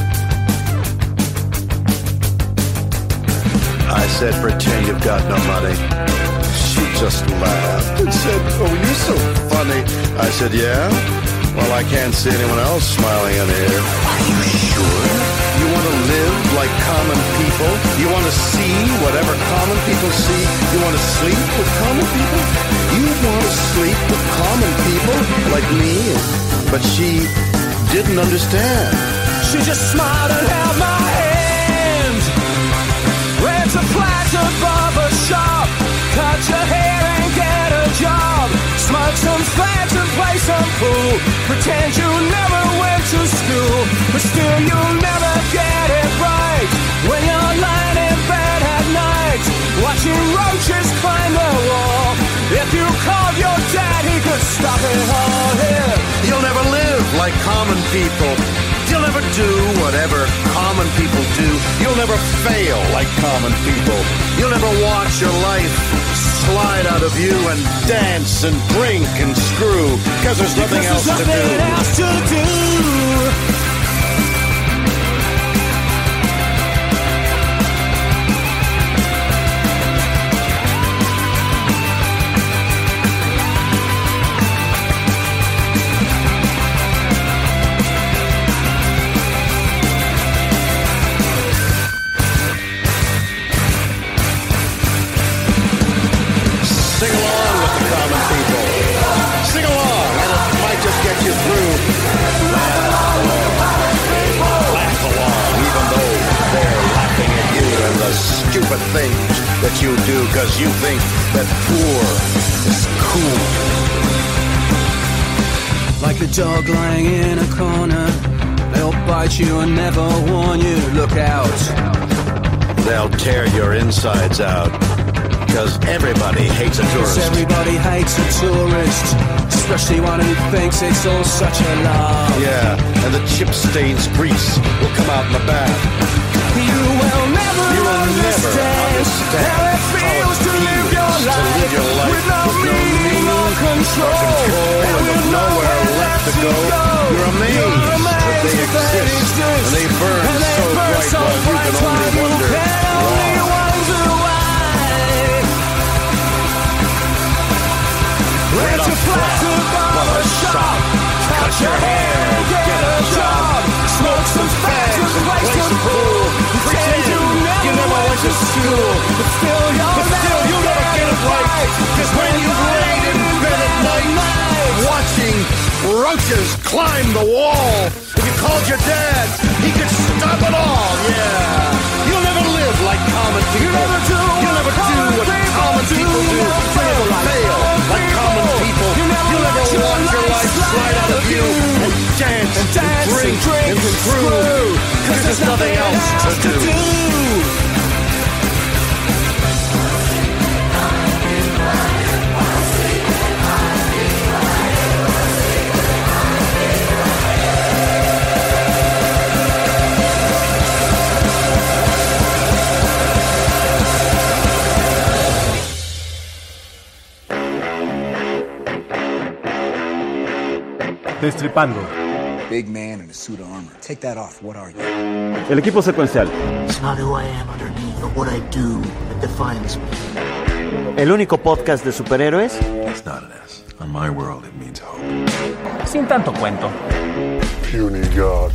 I said, pretend you've got no money. She just laughed and said, oh, you're so funny. I said, yeah? Well, I can't see anyone else smiling in here. Are you sure? You want to live like common people? You want to see whatever common people see? You want to sleep with common people? You want to sleep with common people like me? But she didn't understand. She just smiled and held my hand. Red to flag. to barber shop, cut your hair and get a job, smoke some fags and play some pool, pretend you never went to school, but still you'll never get it right when you're lying in bed at night, watching roaches climb the wall. If you called your dad, he could stop it all here. You'll never live like common people. You'll never do whatever common people do. You'll never fail like common people. You'll never watch your life slide out of you and dance and drink and screw, because there's nothing because else there's to nothing do. else to do. Sing along with the common people. Sing along, and it might just get you through. Laugh along. Laugh along, even though they're laughing at you and the stupid things that you do, because you think that poor is cool. Like a dog lying in a corner, they'll bite you and never warn you. Look out. They'll tear your insides out, because everybody hates a tourist. Everybody hates a tourist, especially one who thinks it's all such a laugh. Yeah, and the chip stains grease will come out in the bath. You will never You will never understand, understand how it feels to live your to life, live your life with no with no meaning or control, control and with nowhere left to go. You're amazed that they exist, and they burn and they so burn bright so while you bright can while only you wonder can only why. wonder why. Went to flat to barber shop, cut your hair, get a job, smoke some fags and play some pool, pretend you never went to school, but still you'll But still, you'll never get it right, because when you've laid in bed at night, watching roaches climb the wall, if you called your dad, he could stop it all, yeah. You'll never live like common people. You never do You'll never do what common people do. You'll never fail like common people. You'll never watch your life slide out of you and dance and drink and screw, because there's nothing else to do. Destripando. Big man in a suit of armor. Take that off. What are you? El equipo secuencial. It's not who I am underneath, but what I do that defines me. El único podcast de superhéroes. It's not an S. On my world, it means hope. Sin tanto cuento. Puny God.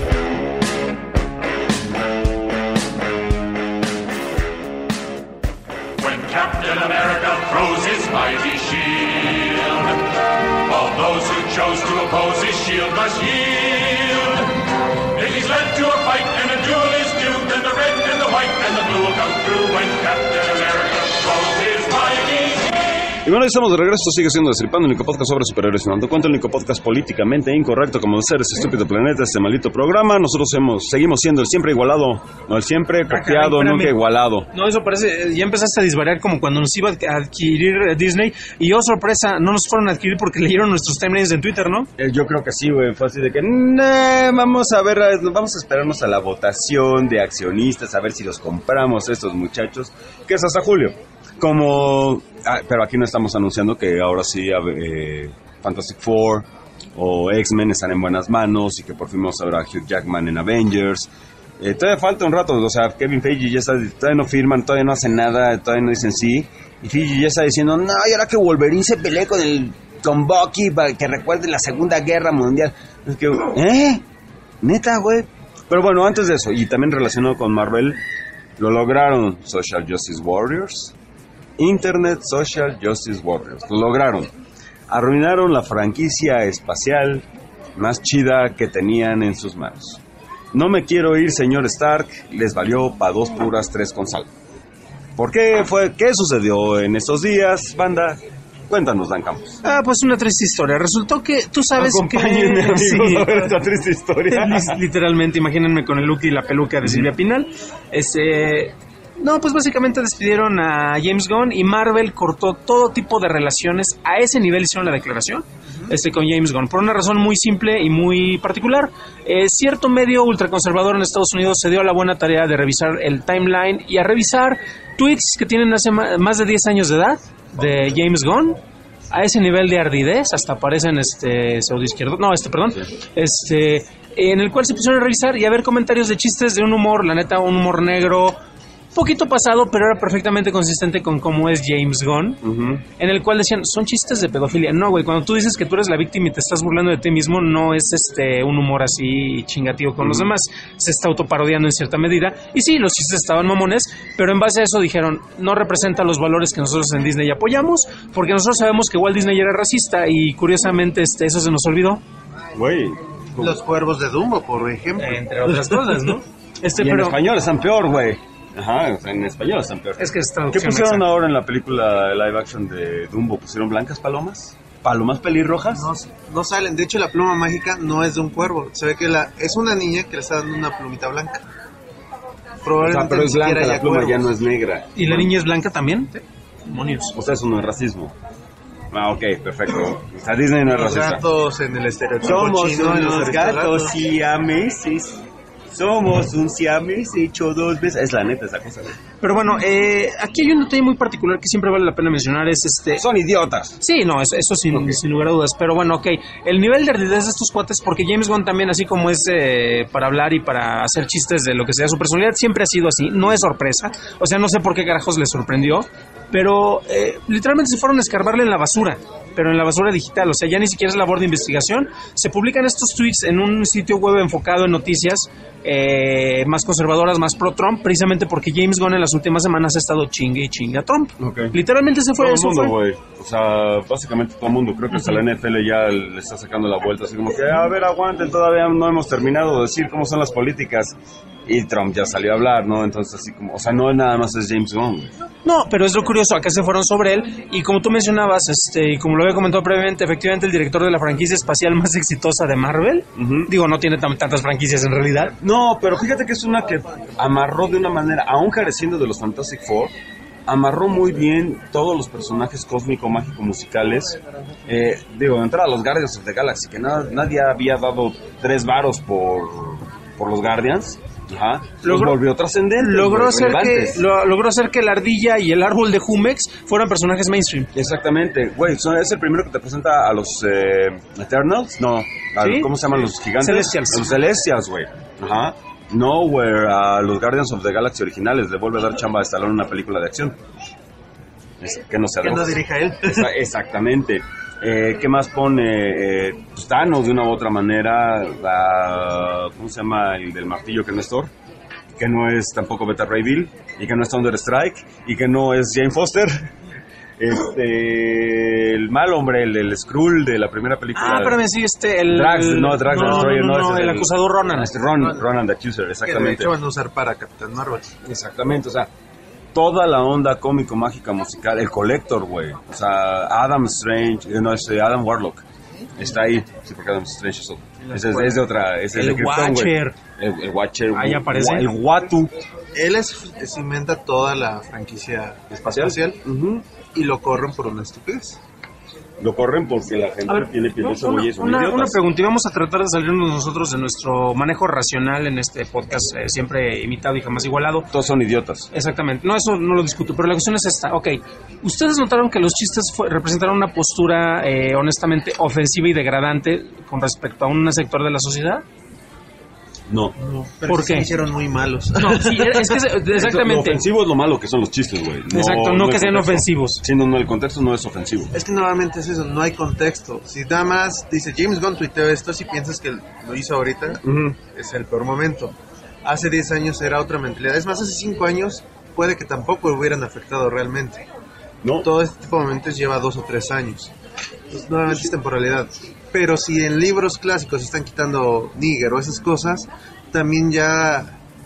When Captain America throws his mighty shield, all those who chose to oppose his shield must yield. If he's led to a fight and a duel is due, then the red and the white and the blue will come through when Captain America throws his mighty shield. Y bueno, estamos de regreso, sigue siendo Destripando, el único podcast sobre superhéroes, no cuento, el único podcast políticamente incorrecto, como ser ese estúpido planeta, este maldito programa. Nosotros hemos, seguimos siendo el siempre igualado, no el siempre copiado, caray, nunca igualado. No, eso parece, ya empezaste a disvariar como cuando nos iba a adquirir Disney, y oh sorpresa, no nos fueron a adquirir porque leyeron nuestros timelines en Twitter, ¿no? Eh, yo creo que sí, güey, fue así de que, nah, vamos a ver, vamos a esperarnos a la votación de accionistas, a ver si los compramos estos muchachos, que es hasta julio. Como, ah, pero aquí no estamos anunciando que ahora sí eh, Fantastic Four o X-Men están en buenas manos y que por fin vamos a ver a Hugh Jackman en Avengers. Eh, todavía falta un rato, o sea, Kevin Feige ya está, todavía no firman, todavía no hacen nada, todavía no dicen sí. Y Feige ya está diciendo, no, y ahora que Wolverine se pelee con el con Bucky para que recuerde la Segunda Guerra Mundial. Es que, ¿eh? Neta, güey. Pero bueno, antes de eso, y también relacionado con Marvel, lo lograron Social Justice Warriors. Internet Social Justice Warriors. Lo lograron. Arruinaron la franquicia espacial más chida que tenían en sus manos. No me quiero ir, señor Stark. Les valió pa' dos puras, tres con sal. ¿Por qué fue? ¿Qué sucedió en estos días, banda? Cuéntanos, Dan Campos. Ah, pues una triste historia. Resultó que tú sabes Acompáñenme, que... amigos, sí, a ver esta triste historia. Literalmente, imagínense con el look y la peluca de Silvia Pinal. Este... No, pues básicamente despidieron a James Gunn y Marvel cortó todo tipo de relaciones. A ese nivel hicieron la declaración este, con James Gunn, por una razón muy simple y muy particular. Eh, cierto medio ultraconservador en Estados Unidos se dio a la buena tarea de revisar el timeline y a revisar tweets que tienen hace ma- más de diez años de edad de James Gunn. A ese nivel de ardidez, hasta aparecen este pseudoizquierdo, no, este, perdón, este, en el cual se pusieron a revisar y a ver comentarios de chistes de un humor, la neta, un humor negro, poquito pasado, pero era perfectamente consistente con cómo es James Gunn, uh-huh. en el cual decían, son chistes de pedofilia. No, güey, cuando tú dices que tú eres la víctima y te estás burlando de ti mismo, no es este un humor así chingativo con uh-huh. los demás, se está autoparodiando en cierta medida, y sí, los chistes estaban mamones, pero en base a eso dijeron, no representa los valores que nosotros en Disney apoyamos, porque nosotros sabemos que Walt Disney era racista, y curiosamente este eso se nos olvidó. Güey. Los cuervos de Dumbo, por ejemplo. Entre otras cosas, ¿no? Este, y pero... en español están peor, güey. Ajá, en español están peor. Es que es ¿Qué pusieron exacta. ahora en la película live action de Dumbo? ¿Pusieron blancas palomas? ¿Palomas pelirrojas? No, no salen. De hecho, la pluma mágica no es de un cuervo. Se ve que la es una niña que le está dando una plumita blanca. Probablemente o sea, pero es blanca, la pluma cuervos. Ya no es negra. ¿Y la niña es blanca también? Demonios. O sea, eso no es racismo. Ah, ok, perfecto. O sea, Disney no es los racista. Gatos en el estereotipo Somos chino, unos gatos siameses. Somos un siamés hecho dos veces. Es la neta esa cosa, güey. Pero bueno, eh, aquí hay un detalle muy particular que siempre vale la pena mencionar. Es este... Son idiotas. Sí, no, eso, eso sin, okay. sin lugar a dudas. Pero bueno, ok. El nivel de ardidez de estos cuates, porque James Gunn también, así como es eh, para hablar y para hacer chistes de lo que sea su personalidad, siempre ha sido así. No es sorpresa. O sea, no sé por qué carajos les sorprendió. Pero eh, literalmente se fueron a escarbarle en la basura. Pero en la basura digital, o sea, ya ni siquiera es labor de investigación. Se publican estos tweets en un sitio web enfocado en noticias eh, más conservadoras, más pro-Trump, precisamente porque James Gunn en las últimas semanas ha estado chingue y chingue a Trump. Okay. Literalmente se fue. Todo eso el mundo, fue. güey. O sea, básicamente todo el mundo. Creo que hasta uh-huh. la N F L ya le está sacando la vuelta, así como que, a ver, aguanten, todavía no hemos terminado de decir cómo son las políticas. Y Trump ya salió a hablar, ¿no? Entonces, así como, o sea, no nada más es James Gunn. No, pero es lo curioso, acá se fueron sobre él, y como tú mencionabas, este, y como lo había comentado previamente, efectivamente el director de la franquicia espacial más exitosa de Marvel, uh-huh. digo, no tiene t- tantas franquicias en realidad. No, pero fíjate que es una que amarró de una manera, aún careciendo de los Fantastic Four, amarró muy bien todos los personajes cósmico, mágico, musicales. Eh, digo, de entrada a los Guardians of the Galaxy, que nada, nadie había dado tres varos por, por los Guardians. Ajá. Logró, volvió trascendente. Logró hacer, que, lo, logró hacer que la ardilla y el árbol de Jumex fueran personajes mainstream. Exactamente. Güey, es el primero que te presenta a los eh, Eternals. No, a, ¿sí? ¿Cómo se llaman los gigantes? Celestials. A los Celestials, güey. Ajá. Nowhere, a los Guardians of the Galaxy originales. Le vuelve a dar chamba a Stallone una película de acción. Es, que no se Que no dirija él. Esa, exactamente. Eh, ¿Qué más pone? Eh, pues Thanos de una u otra manera. La, ¿Cómo se llama? El del martillo que no es Thor. Que no es tampoco Beta Ray Bill. Y que no es Thunder Strike. Y que no es Jane Foster. Este. El mal hombre, el, el Skrull de la primera película. Ah, espérame, sí, este. El. Drax, no, Drax no, no, Destroyer, no, no, no, es el, el acusador Ronan. Este Ron, Ronan the Accuser, exactamente. Que de hecho van a usar para Capitán Marvel. Exactamente, o sea. Toda la onda cómico, mágica, musical, el Collector, güey. O sea, Adam Strange, no, es Adam Warlock. Está ahí, sí, porque Adam Strange es, otro. es, es, es de otra. Es el el de Watcher. El, el Watcher. Ahí aparece. El Watu. Él es, es inventa toda la franquicia espacial, espacial uh-huh. y lo corren por una estupidez. Lo corren porque la gente ver, tiene piel de cebolla y son una, idiotas. Una pregunta, y vamos a tratar de salirnos nosotros de nuestro manejo racional en este podcast, eh, siempre imitado y jamás igualado. Todos son idiotas. Exactamente, no, eso no lo discuto, pero la cuestión es esta. Ok, ¿ustedes notaron que los chistes fue, representaron una postura eh, honestamente ofensiva y degradante con respecto a un sector de la sociedad? No. no pero ¿Por qué? Se hicieron muy malos. No, sí, es que exactamente. Lo ofensivo es lo malo que son los chistes, güey. No, Exacto, no, no que sean contexto. ofensivos. Sí, no, no, el contexto no es ofensivo. Es que normalmente es eso, no hay contexto. Si nada más dice James Gunn tuiteó esto, si piensas que lo hizo ahorita, uh-huh. es el peor momento. Hace diez años era otra mentalidad. Es más, hace cinco años puede que tampoco hubieran afectado realmente. No. Todo este tipo de momentos lleva dos o tres años. Entonces, nuevamente es temporalidad. Pero si en libros clásicos están quitando nigger o esas cosas, también ya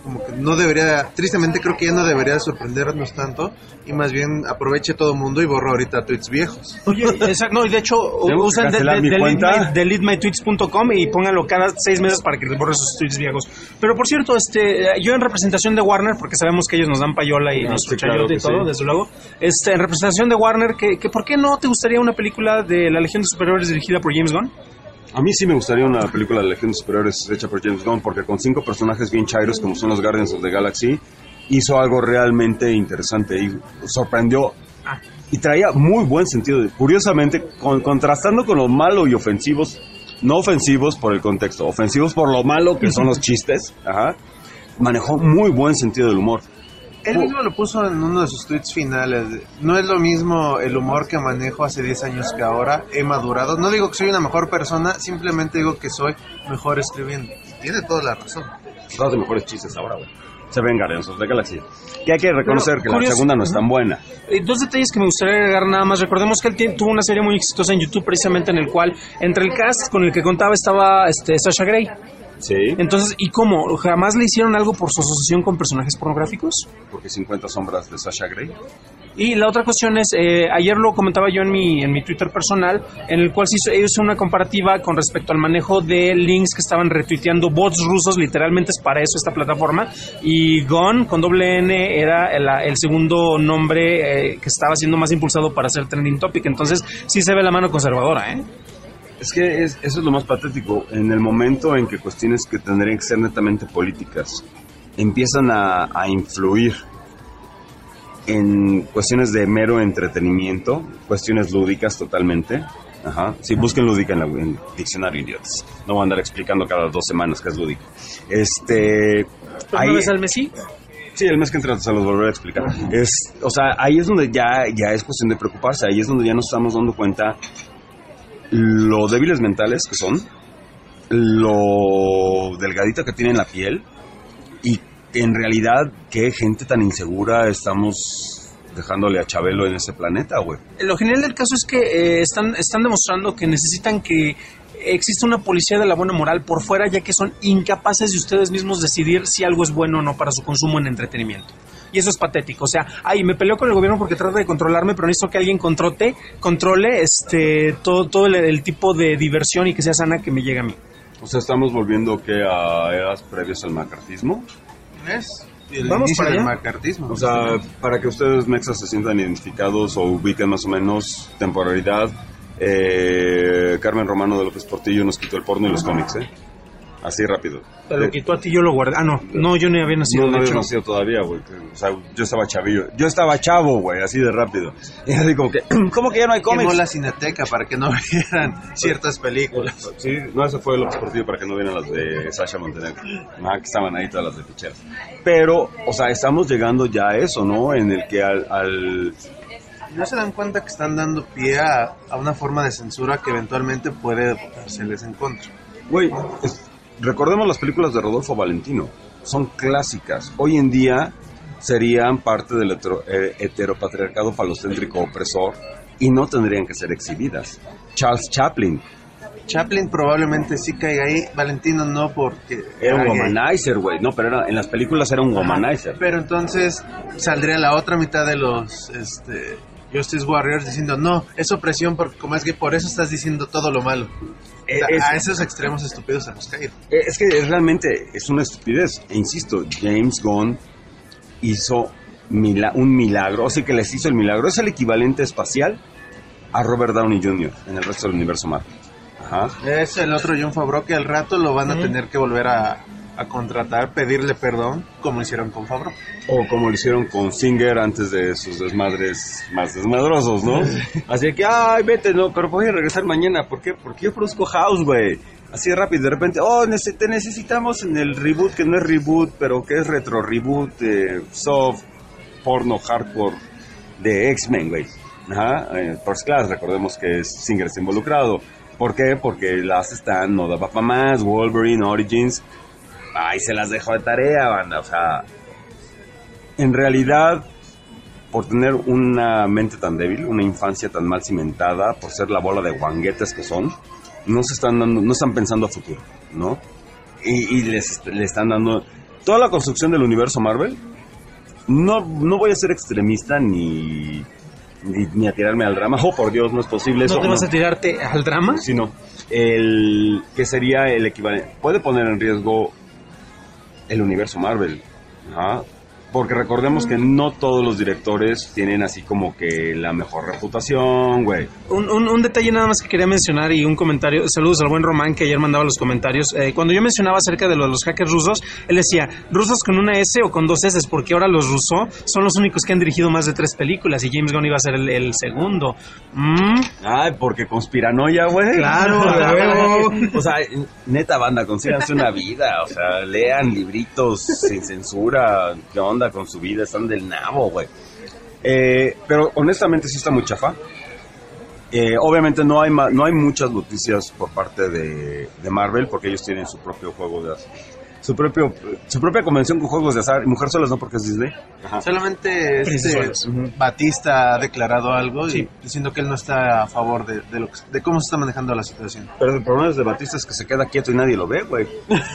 como que no debería, tristemente creo que ya no debería sorprendernos tanto, y más bien aproveche todo el mundo y borra ahorita tweets viejos. Oye, exacto, no, y de hecho usen de, de, de delete, my, delete my tweets punto com y pónganlo cada seis meses para que les borre sus tweets viejos. Pero por cierto, este, yo en representación de Warner, porque sabemos que ellos nos dan payola y no, nos escuchan claro y todo, sí. Desde luego, este, en representación de Warner, que, que ¿por qué no te gustaría una película de la Legión de Superhéroes dirigida por James Gunn? A mí sí me gustaría una película de Legión de Superhéroes hecha por James Gunn, porque con cinco personajes bien chairos como son los Guardians of the Galaxy, hizo algo realmente interesante y sorprendió y traía muy buen sentido. De, curiosamente, con, contrastando con lo malo y ofensivos, no ofensivos por el contexto, ofensivos por lo malo que son los chistes, ajá, manejó muy buen sentido del humor. Él mismo lo puso en uno de sus tweets finales. No es lo mismo el humor que manejo hace diez años que ahora. He madurado. No digo que soy una mejor persona, simplemente digo que soy mejor escribiendo. Y tiene toda la razón. Los de mejores chistes ahora, güey. Se ven Guardians of the Galaxy. Que hay que reconocer bueno, que curioso, la segunda no es tan buena. Eh, dos detalles que me gustaría agregar nada más. Recordemos que él t- tuvo una serie muy exitosa en YouTube, precisamente en el cual, entre el cast con el que contaba estaba este, Sasha Grey. Sí. Entonces, ¿y cómo? ¿Jamás le hicieron algo por su asociación con personajes pornográficos? Porque cincuenta sombras de Sasha Grey. Y la otra cuestión es, eh, ayer lo comentaba yo en mi en mi Twitter personal, en el cual se hizo, hizo una comparativa con respecto al manejo de links que estaban retuiteando bots rusos, literalmente es para eso esta plataforma, y Gon, con doble N, era el, el segundo nombre eh, que estaba siendo más impulsado para hacer trending topic. Entonces, sí se ve la mano conservadora, ¿eh? Es que es, eso es lo más patético. En el momento en que cuestiones que tendrían que ser netamente políticas empiezan a, a influir en cuestiones de mero entretenimiento, cuestiones lúdicas totalmente. Ajá. Sí, busquen lúdica en, la, en el diccionario, idiotas. No voy a andar explicando cada dos semanas qué es lúdico. Este... ¿Una vez al mes sí? Sí, el mes que entra se los volveré a explicar. Es, o sea, ahí es donde ya, ya es cuestión de preocuparse. Ahí es donde ya nos estamos dando cuenta lo débiles mentales que son, lo delgadita que tienen la piel, y en realidad qué gente tan insegura estamos dejándole a Chabelo en ese planeta, güey. Lo genial del caso es que eh, están, están demostrando que necesitan que existe una policía de la buena moral por fuera, ya que son incapaces de ustedes mismos decidir si algo es bueno o no para su consumo en entretenimiento. Y eso es patético. O sea, ay, me peleo con el gobierno porque trata de controlarme, pero necesito que alguien controle, controle este, todo, todo el, el tipo de diversión y que sea sana que me llegue a mí. O sea, estamos volviendo que a eras previas al macartismo. ¿Es? El Vamos para allá. Del macartismo. O sea, para que ustedes mexas se sientan identificados o ubiquen más o menos temporalidad, eh, Carmen Romano de López Portillo nos quitó el porno y los cómics, ¿eh? Así rápido. Te lo quitó a ti, yo lo guardé. Ah, no, no, yo no había nacido. No, no había nacido todavía, güey. O sea, yo estaba chavillo. Yo estaba chavo, güey, así de rápido. Y así como que, ¿cómo que ya no hay cómics? Quemó la cineteca para que no vieran ciertas películas. Sí, no, eso fue López Portillo para que no vieran las de Sasha Montenegro. Ah, que estaban ahí todas las de ficheras. Pero, o sea, estamos llegando ya a eso, ¿no? En el que al... al... ¿No se dan cuenta que están dando pie a, a una forma de censura que eventualmente puede votárseles en contra? Güey, es... recordemos las películas de Rodolfo Valentino, son clásicas. Hoy en día serían parte del hetero, eh, heteropatriarcado falocéntrico opresor y no tendrían que ser exhibidas. Charles Chaplin. Chaplin probablemente sí caiga ahí, Valentino no, porque... Era un womanizer, güey. No, pero era, en las películas era un womanizer. Ajá, pero entonces saldría la otra mitad de los este, Justice Warriors diciendo, no, es opresión porque como es que por eso estás diciendo todo lo malo. Es, o sea, a esos extremos estúpidos hemos caído. Es que realmente es una estupidez. E insisto, James Gunn hizo mila- un milagro, o sea que les hizo el milagro. Es el equivalente espacial a Robert Downey junior en el resto del universo Marvel. Ajá. Es el otro Jon Favreau que al rato lo van a tener que volver a, a contratar, pedirle perdón, como hicieron con Favreau. O como lo hicieron con Singer antes de sus desmadres más desmadrosos, ¿no? Así que, ay, vete, no, pero voy a regresar mañana. ¿Por qué? Porque yo produzco House, güey. Así de rápido, de repente, oh, nece- te necesitamos en el reboot, que no es reboot, pero que es retro reboot, eh, soft, porno, hardcore, de X-Men, güey. Ajá, eh, First Class, recordemos que Singer está involucrado. ¿Por qué? Porque las están, no daba para más, Wolverine, Origins, ay, se las dejó de tarea, banda, o sea, en realidad, por tener una mente tan débil, una infancia tan mal cimentada, por ser la bola de guanguetes que son, no se están dando, no están pensando a futuro, ¿no? Y, y les, le están dando, toda la construcción del universo Marvel, no, no voy a ser extremista ni, ni, ni a tirarme al drama. Oh, por Dios, no es posible eso. ¿No te vas no. a tirarte al drama? Sí, no. El que sería el equivalente. Puede poner en riesgo el universo Marvel. Ajá. Porque recordemos que no todos los directores tienen así como que la mejor reputación, güey. Un, un, un detalle nada más que quería mencionar y un comentario. Saludos al buen Román que ayer mandaba los comentarios. Eh, cuando yo mencionaba acerca de lo de los hackers rusos, él decía, rusos con una S o con dos S, porque ahora los rusos son los únicos que han dirigido más de tres películas y James Gunn iba a ser el, el segundo. Mm. Ay, porque conspiranoia, güey. Claro, güey. O sea, neta banda, consíganse una vida. O sea, lean libritos sin censura. ¿Qué onda con su vida? Están del nabo, güey. Eh, pero honestamente sí está muy chafa. Eh, obviamente no hay ma- no hay muchas noticias por parte de, de Marvel, porque ellos tienen su propio juego de azar. Su propio su propia convención con juegos de azar. Y Mujer Solas no, porque es Disney. Ajá. Solamente este uh-huh. Batista ha declarado algo sí. y diciendo que él no está a favor de, de, lo que, de cómo se está manejando la situación. Pero el problema de Batista es que se queda quieto y nadie lo ve, güey.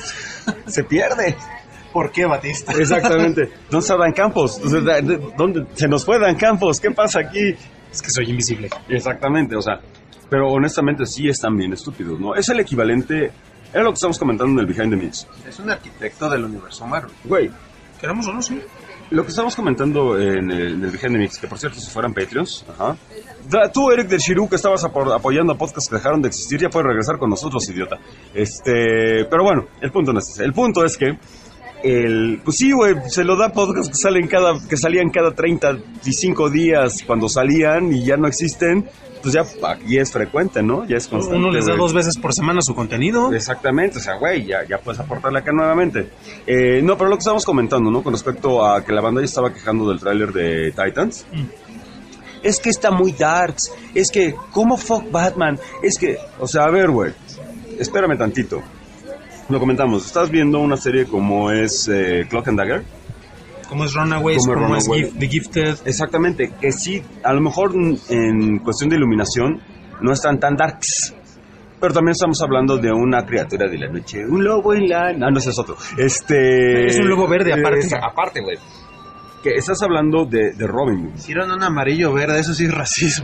Se pierde. ¿Por qué Batista? Exactamente. ¿Dónde está Dan Campos? ¿Dónde se nos fue Dan Campos? ¿Qué pasa aquí? Es que soy invisible. Exactamente, o sea, pero honestamente sí están bien estúpidos, ¿no? Es el equivalente, era lo que estamos comentando en el Behind the Mix. Es un arquitecto del universo Marvel. Güey. ¿Queramos o no? Sí. Lo que estamos comentando en el, en el Behind the Mix, que por cierto, si fueran Patreons, ajá. Tú, Eric del Shiru, que estabas apo- apoyando a podcasts que dejaron de existir, ya puedes regresar con nosotros, idiota. Este, pero bueno, el punto no es ese. El punto es que El, pues sí, güey, se lo da podcasts que salen cada, que salían cada treinta y cinco días cuando salían y ya no existen, pues ya aquí es frecuente, ¿no? Ya es constante. Uno les da wey. dos veces por semana su contenido. Exactamente, o sea, güey, ya, ya puedes aportarle acá nuevamente. Eh, no, pero lo que estábamos comentando, ¿no? Con respecto a que la banda ya estaba quejando del tráiler de Titans. Mm. Es que está muy darks, es que, ¿cómo fuck Batman? Es que, o sea, a ver, güey, espérame tantito. Lo comentamos, estás viendo una serie como es eh, Cloak and Dagger. Como es Runaways, como, como es Gif- The Gifted. Exactamente, que sí, a lo mejor en cuestión de iluminación no están tan darks. Pero también estamos hablando de una criatura de la noche, un lobo en la... No, no, ese es otro. Este... Es un lobo verde aparte. Es, aparte, güey. Que estás hablando de, de Robin. Hicieron un amarillo verde, eso sí es racismo.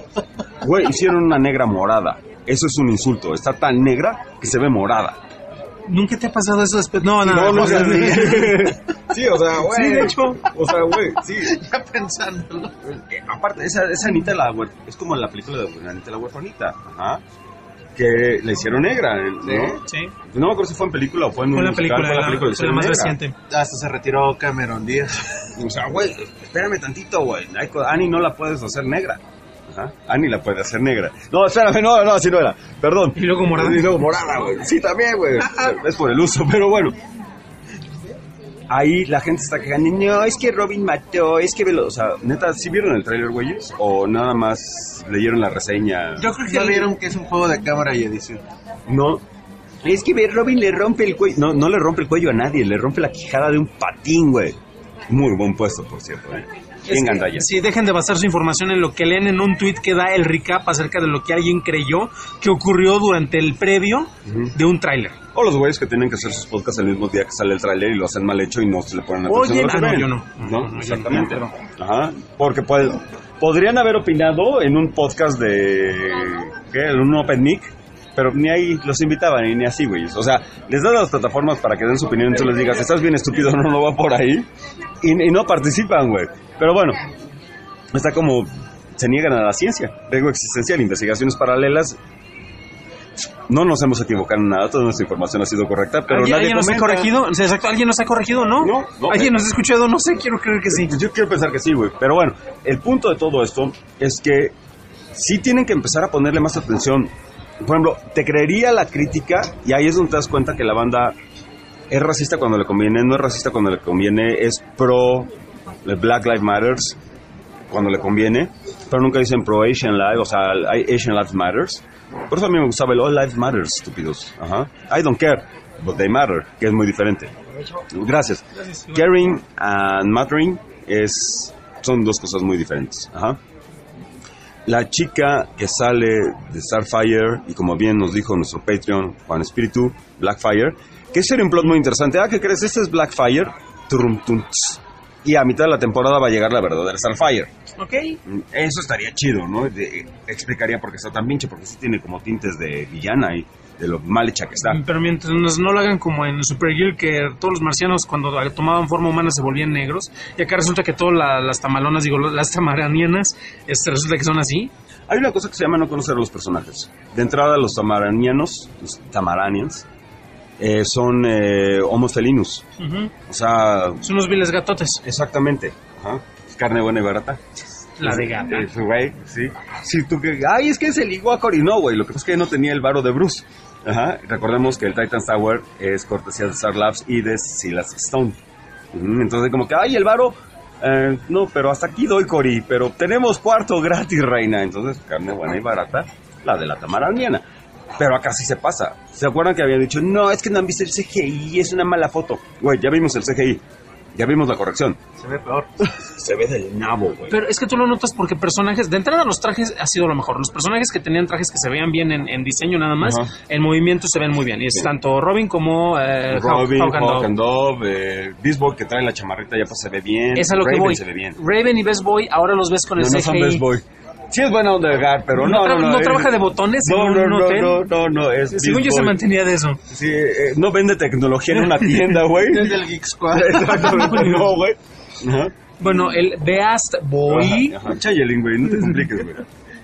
Güey, hicieron una negra morada. Eso es un insulto. Está tan negra que se ve morada. ¿Nunca te ha pasado eso después? No, no, no, no. no, no, sea, no. Sí, o sea, güey. Sí, de hecho. O sea, güey, sí. Ya pensándolo. Eh, aparte, esa, esa Anita la huer- es como en la película de Anita la huerfanita. Ajá. Que la hicieron negra, ¿no? Sí. No me acuerdo si fue en película o fue en fue un la musical. película, Fue la película, la, la más negra. reciente. Hasta se retiró Cameron Díaz. O sea, güey, espérame tantito, güey. Annie no la puedes hacer negra. Ajá. Annie la puede hacer negra. No, espérame, no, no, así no era. Perdón. Y luego morada. Y luego morada, güey. Sí, también, güey. Es por el uso, pero bueno. Ahí la gente está quejando. No, es que Robin mató, es que... Velo. O sea, neta, ¿sí vieron el tráiler, güeyes? ¿O nada más leyeron la reseña? Yo creo que ya vieron que es un juego de cámara y edición. No. Es que Robin le rompe el cuello. No, no le rompe el cuello a nadie, le rompe la quijada de un patín, güey. Muy buen puesto, por cierto, ¿eh? Bien gandalla. Sí, dejen de basar su información en lo que leen en un tweet que da el recap acerca de lo que alguien creyó que ocurrió durante el previo uh-huh. de un tráiler. O los güeyes que tienen que hacer sus podcasts el mismo día que sale el tráiler y lo hacen mal hecho y no se le ponen atención. Oye, a lo que ah, no, ven. yo no. No, no, no exactamente. Yo no, Ajá. Porque pues, podrían haber opinado en un podcast de... ¿Qué? En un Open Mic. Pero ni ahí los invitaban y ni así, güey. O sea, les dan las plataformas para que den su opinión y tú les digas, estás bien estúpido, no, no va por ahí. Y, y no participan, güey. Pero bueno, está como, se niegan a la ciencia. Riesgo existencial, investigaciones paralelas. No nos hemos equivocado en nada, toda nuestra información ha sido correcta, pero ¿Alguien, nadie ¿alguien nos ha corregido? O sea, exacto, ¿alguien nos ha corregido, no? No, no. ¿Alguien eh. nos ha escuchado? No sé, quiero creer que sí. Yo quiero pensar que sí, güey. Pero bueno, el punto de todo esto es que sí tienen que empezar a ponerle más atención. Por ejemplo, te creería la crítica, y ahí es donde te das cuenta que la banda es racista cuando le conviene, no es racista cuando le conviene, es pro Black Lives Matters cuando le conviene, pero nunca dicen pro Asian Lives, o sea, Asian Lives Matters. Por eso a mí me gustaba el All Lives Matters, estúpidos. Ajá. I don't care, but they matter, que es muy diferente. Gracias. Gracias. Caring and mattering es, son dos cosas muy diferentes. Ajá. La chica que sale de Starfire, y como bien nos dijo nuestro Patreon, Juan Espíritu, Blackfire, Que sería un plot muy interesante. Ah, ¿qué crees? Este es Blackfire. Turum, tum, tss. Y a mitad de la temporada va a llegar la verdadera Starfire. Ok. Eso estaría chido, ¿no? De, explicaría por qué está tan pinche, porque sí tiene como tintes de villana y de lo mal hecha que está. Pero mientras no lo hagan como en Supergirl, que todos los marcianos cuando tomaban forma humana se volvían negros, y acá resulta que todas la, las tamalonas, digo, las tamaranianas, este, resulta que son así. Hay una cosa que se llama no conocer a los personajes. De entrada, los tamaranianos, los tamaranians, eh, son eh, Homo felinus. Uh-huh. O sea... son unos viles gatotes. Exactamente. Ajá. Es carne buena y barata. La de gata. Eh, güey, sí. Sí, tú que... Ay, es que se ligó a Cory. No, güey, lo que pasa es que no tenía el varo de Bruce. Ajá. Recordemos que el Titan Tower es cortesía de Star Labs y de Silas Stone. Uh-huh. Entonces, como que, ay, el varo... Eh, no, pero hasta aquí doy, Cory. Pero tenemos cuarto gratis, reina. Entonces, carne buena y barata, la de la tamaraniana. Pero acá sí se pasa. ¿Se acuerdan que habían dicho, no, es que no han visto el C G I, es una mala foto? Güey, ya vimos el C G I. Ya vimos la corrección. Se ve peor. Se ve del nabo, güey. Pero es que tú lo notas porque personajes... De entrada, los trajes ha sido lo mejor. Los personajes que tenían trajes que se veían bien en, en diseño nada más, uh-huh. en movimiento se ven muy bien. Y es bien. Tanto Robin como... Eh, Robin, Hawk, Hawk and Dove. Eh, Beast Boy que trae la chamarrita ya pues se ve bien. Es a lo Raven que voy. se ve bien. Raven y Best Boy ahora los ves con no, el no C G I. No son Best Boy. Sí es buena onda de Gar, pero no, no, no, no. ¿No es, trabaja de botones no, en no, un no, hotel? No, no, no, es según yo se mantenía de eso. Sí, eh, no vende tecnología en una tienda, güey. Es del Geek Squad. Exacto, no, güey. Ajá. Bueno, el Beast Boy... Ajá, ajá. Chayelin, güey, no te compliques, güey.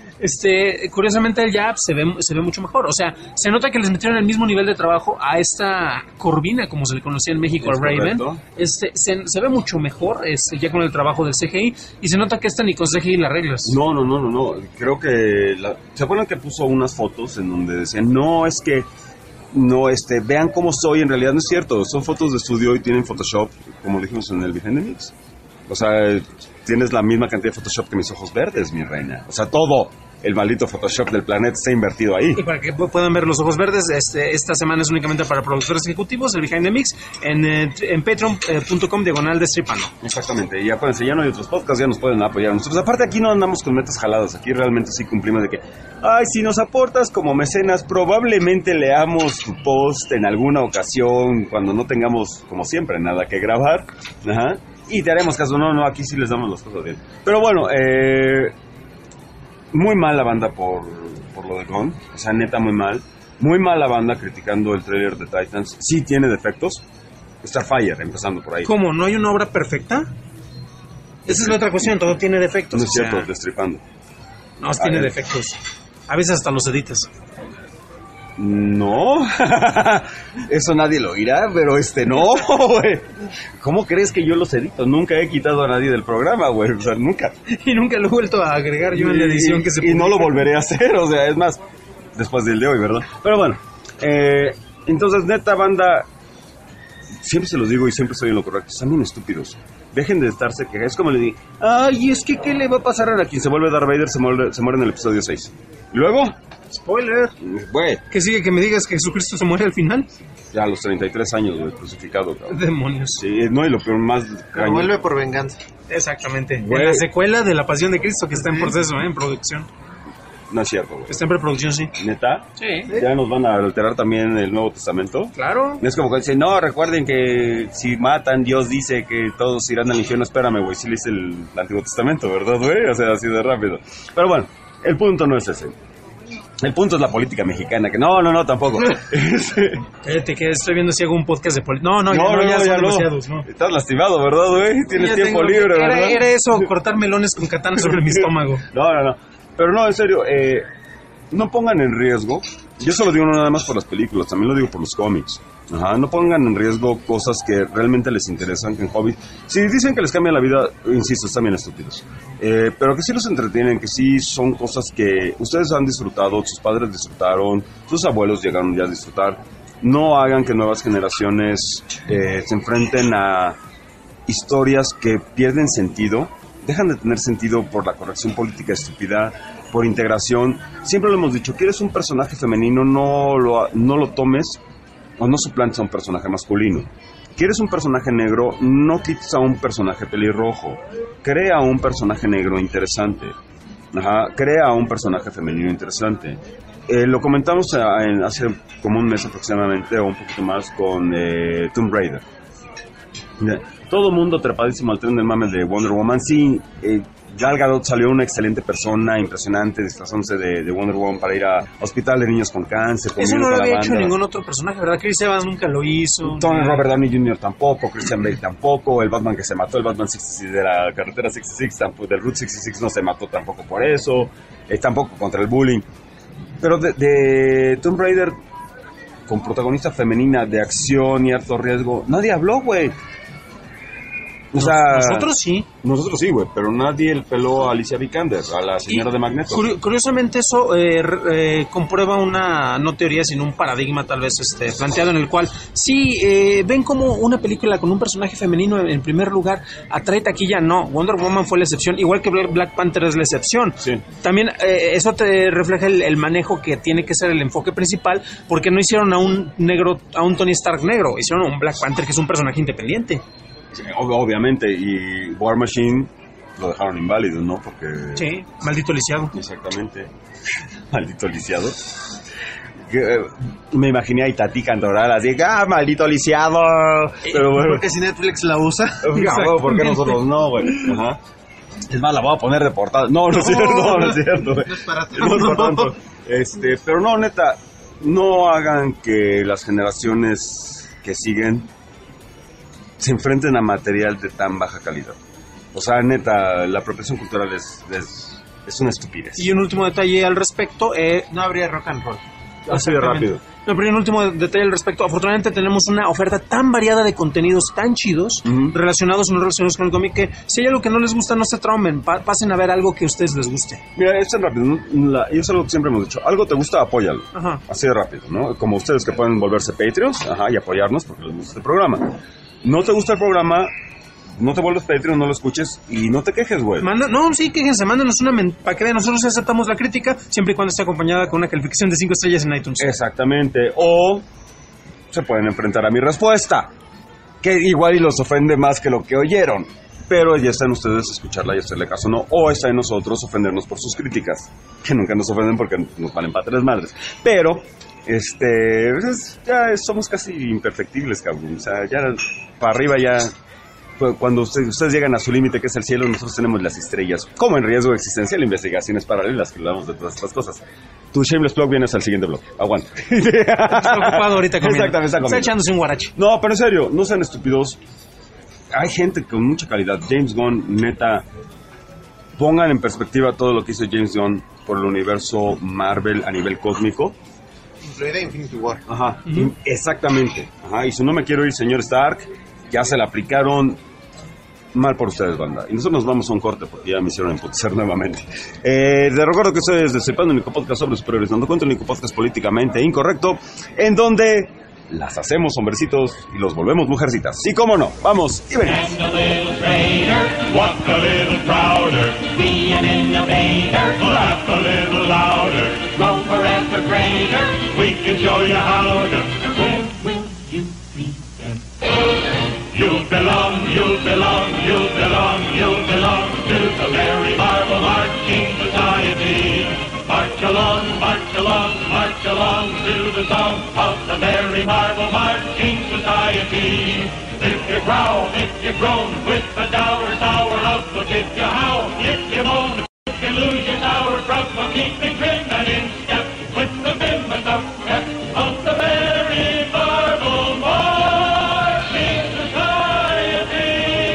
Este, curiosamente el Jab se ve, se ve mucho mejor. O sea, se nota que les metieron el mismo nivel de trabajo a esta Corvina, como se le conocía en México, al Raven. Este, se, se ve mucho mejor este, ya con el trabajo del C G I. Y se nota que esta ni con C G I la arreglas. No, no, no, no, no. Creo que... La... ¿Se acuerdan que puso unas fotos en donde decían, no, es que... No, este, vean cómo soy, en realidad no es cierto. Son fotos de estudio y tienen Photoshop, como dijimos en el Behind the Mix. O sea, tienes la misma cantidad de Photoshop que mis ojos verdes, mi reina. O sea, todo el maldito Photoshop del planeta está invertido ahí. Y para que puedan ver los ojos verdes, este, esta semana es únicamente para productores ejecutivos, el Behind the Mix, en, en patreon punto com diagonal destripando. Exactamente, y acuérdense, ya no hay otros podcasts, ya nos pueden apoyar nosotros. Aparte, aquí no andamos con metas jaladas, aquí realmente sí cumplimos de que, ay, si nos aportas como mecenas, probablemente leamos tu post en alguna ocasión, cuando no tengamos, como siempre, nada que grabar. Ajá. Y te haremos caso, no, no, aquí sí les damos las cosas bien. Pero bueno, eh, muy mal la banda por, por lo de Gon, o sea, neta muy mal. Muy mal la banda criticando el trailer de Titans, sí tiene defectos. Starfire, empezando por ahí. ¿Cómo? ¿No hay una obra perfecta? Esa es la otra cuestión, todo tiene defectos. No es cierto, o sea, destripando. No, tiene defectos. A veces hasta los editas. No, eso nadie lo oirá, pero este no, güey. ¿Cómo crees que yo los edito? Nunca he quitado a nadie del programa, güey, o sea, nunca. Y nunca lo he vuelto a agregar yo en la edición y, que se Y publica. no lo volveré a hacer, o sea, es más, después del de hoy, ¿verdad? Pero bueno, eh, entonces, neta, banda, siempre se los digo y siempre estoy en lo correcto, están bien estúpidos. Dejen de estarse quejando, es como le digo, ay, es que ¿qué le va a pasar a quien se vuelve Darth Vader? Se muere, se muere en el episodio seis. ¿Y luego? Spoiler. Güey. ¿Qué sigue? ¿Que me digas que Jesucristo se muere al final? Ya a los treinta y tres años, güey, crucificado, cabrón. Demonios. Sí, no, y lo peor más... Pero vuelve por venganza. Exactamente. Güey. En la secuela de La Pasión de Cristo, que está en proceso, ¿eh? En producción. No es cierto, güey. Está en preproducción, sí. ¿Neta? Sí. ¿Ya nos van a alterar también el Nuevo Testamento? Claro. Es como que dicen, no, recuerden que si matan, Dios dice que todos irán al infierno. Espérame, güey, sí leíste el Antiguo Testamento, ¿verdad, güey? O sea, así de rápido. Pero bueno, el punto no es ese. El punto es la política mexicana, que no, no, no, tampoco. Cállate, que estoy viendo si hago un podcast de política. No, no, no, ya no, no, ya, ya son no. demasiados, ¿no? Estás lastimado, ¿verdad, güey? Tienes Ya tiempo tengo- libre, era, ¿verdad? Era eso, cortar melones con katana sobre mi estómago. No, no, no. Pero no, en serio, eh, no pongan en riesgo. Yo solo digo no nada más por las películas, también lo digo por los cómics. Ajá, no pongan en riesgo cosas que realmente les interesan, que en hobby. Si dicen que les cambia la vida, insisto, están bien estúpidos. Eh, pero que sí los entretienen, que sí son cosas que ustedes han disfrutado, sus padres disfrutaron, sus abuelos llegaron ya a disfrutar. No hagan que nuevas generaciones eh, se enfrenten a historias que pierden sentido. Dejan de tener sentido por la corrección política estúpida, por integración. Siempre lo hemos dicho, quieres un personaje femenino, no lo, no lo tomes o no suplantes a un personaje masculino. ¿Quieres un personaje negro? No quites a un personaje pelirrojo. Crea un personaje negro interesante. Ajá. Crea un personaje femenino interesante. Eh, lo comentamos a, en, hace como un mes aproximadamente, o un poquito más, con eh, Tomb Raider. Todo el mundo trepadísimo al tren del mame de Wonder Woman. Sí, eh, Gal Gadot salió una excelente persona, impresionante, disfrazándose de, de Wonder Woman para ir a hospital de niños con cáncer. Eso no lo había hecho ningún otro personaje, ¿verdad? Chris Evans nunca lo hizo. Tony Robert Downey junior tampoco, Christian Bale tampoco, el Batman que se mató, el Batman sesenta y seis de la carretera sesenta y seis, tampoco, del Route sesenta y seis no se mató tampoco por eso, eh, tampoco contra el bullying. Pero de, de Tomb Raider, con protagonista femenina de acción y alto riesgo, nadie habló, güey. O sea, nosotros sí. Nosotros sí, güey, pero nadie peló a Alicia Vikander, a la señora y de Magneto. Curi- curiosamente eso eh, eh, comprueba una, no teoría, sino un paradigma tal vez este, planteado en el cual sí, eh, ven como una película con un personaje femenino en, en primer lugar atrae taquilla, no, Wonder Woman fue la excepción, igual que Black Panther es la excepción. Sí. También eh, eso te refleja el, el manejo que tiene que ser el enfoque principal, porque no hicieron a un negro, a un Tony Stark negro, hicieron a un Black Panther que es un personaje independiente. Obviamente, y War Machine lo dejaron inválido, ¿no? Porque... Sí, maldito lisiado. Exactamente, maldito lisiado. Me imaginé a Itatí Cantoral así, ¡ah, maldito lisiado! Pero bueno, porque si Netflix la usa. No, ¿por qué nosotros no, güey? Ajá. Es más, la voy a poner de portada. No, no es cierto, no, no es cierto. No es para tanto. No es para tanto. Este, pero no, neta, no hagan que las generaciones que siguen se enfrenten a material de tan baja calidad. O sea, neta, la apropiación cultural es, es, es una estupidez. Y un último detalle al respecto, eh, no habría rock and roll. Así de rápido. No, pero un último detalle al respecto. Afortunadamente tenemos una oferta tan variada de contenidos tan chidos, uh-huh. relacionados o no relacionados con el cómic, que si hay algo que no les gusta, no se traumen, pa- pasen a ver algo que a ustedes les guste. Mira, es tan rápido, ¿no? La, y es algo que siempre hemos dicho, algo te gusta, apóyalo. Ajá. Así de rápido, ¿no? Como ustedes que pueden volverse Patreons, ajá, y apoyarnos porque les gusta el programa. No te gusta el programa, no te vuelves Patreon, no lo escuches y no te quejes, güey. Manda, no, sí, quéjense, mándanos una men- para que vean, nosotros aceptamos la crítica siempre y cuando esté acompañada con una calificación de cinco estrellas en iTunes. Exactamente, o se pueden enfrentar a mi respuesta, que igual y los ofende más que lo que oyeron, pero ya está en ustedes escucharla y hacerle caso, no, o está en nosotros ofendernos por sus críticas, que nunca nos ofenden porque nos valen para tres madres, pero este pues, ya somos casi imperfectibles, cabrón, o sea, ya para arriba ya. Cuando ustedes, ustedes llegan a su límite, que es el cielo, nosotros tenemos las estrellas. Como en riesgo existencial, investigaciones paralelas, que hablamos de todas estas cosas. Tu shameless plug vienes al siguiente blog. Aguanta. Está ocupado ahorita comiendo. Exactamente, está comiendo. Está echándose un guarache. No, pero en serio, no sean estúpidos. Hay gente con mucha calidad. James Gunn, neta, pongan en perspectiva todo lo que hizo James Gunn por el universo Marvel a nivel cósmico. Incluida Infinity War. Ajá, uh-huh. Exactamente. Ajá, y si no me quiero ir, señor Stark, ya se la aplicaron mal por ustedes, banda. Y nosotros nos vamos a un corte porque ya me hicieron emputecer nuevamente. Eh, les recuerdo que ustedes Destripando, el único podcast sobre superiores, dando cuenta, el único podcast políticamente incorrecto, en donde las hacemos hombrecitos y los volvemos mujercitas. Sí, cómo no. Vamos y venimos. Stand a little straighter, walk a little prouder, be an innovator, laugh a little louder, go forever greater, we can show you how to. Where will you be then? You belong, you belong, you belong, you belong to the Mary Marble Marching Society. March along, march along, march along to the song of the Mary Marble Marching Society. If you growl, if you groan, with the dour, sour outlook, if you howl, if you moan, if you lose your sour crop, well, keep it trim and in step with the vim and the step of the Mary Marble Marching Society.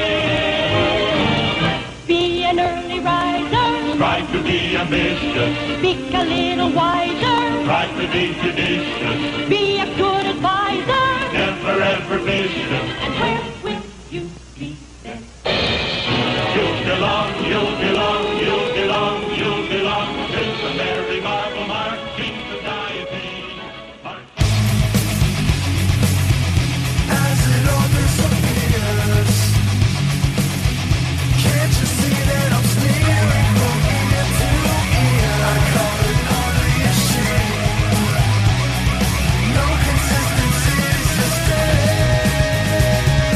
Be an early riser. Try to be ambitious. Speak a little wiser. Try to be judicious. Be a good advisor. Never ever vicious. And where will you be then? You belong, you belong, you belong, you belong to the Mary Marble Marching Society. As it all disappears, can't you see that I'm sneering from ear to ear? I call it only a shame. No consistency, just stay.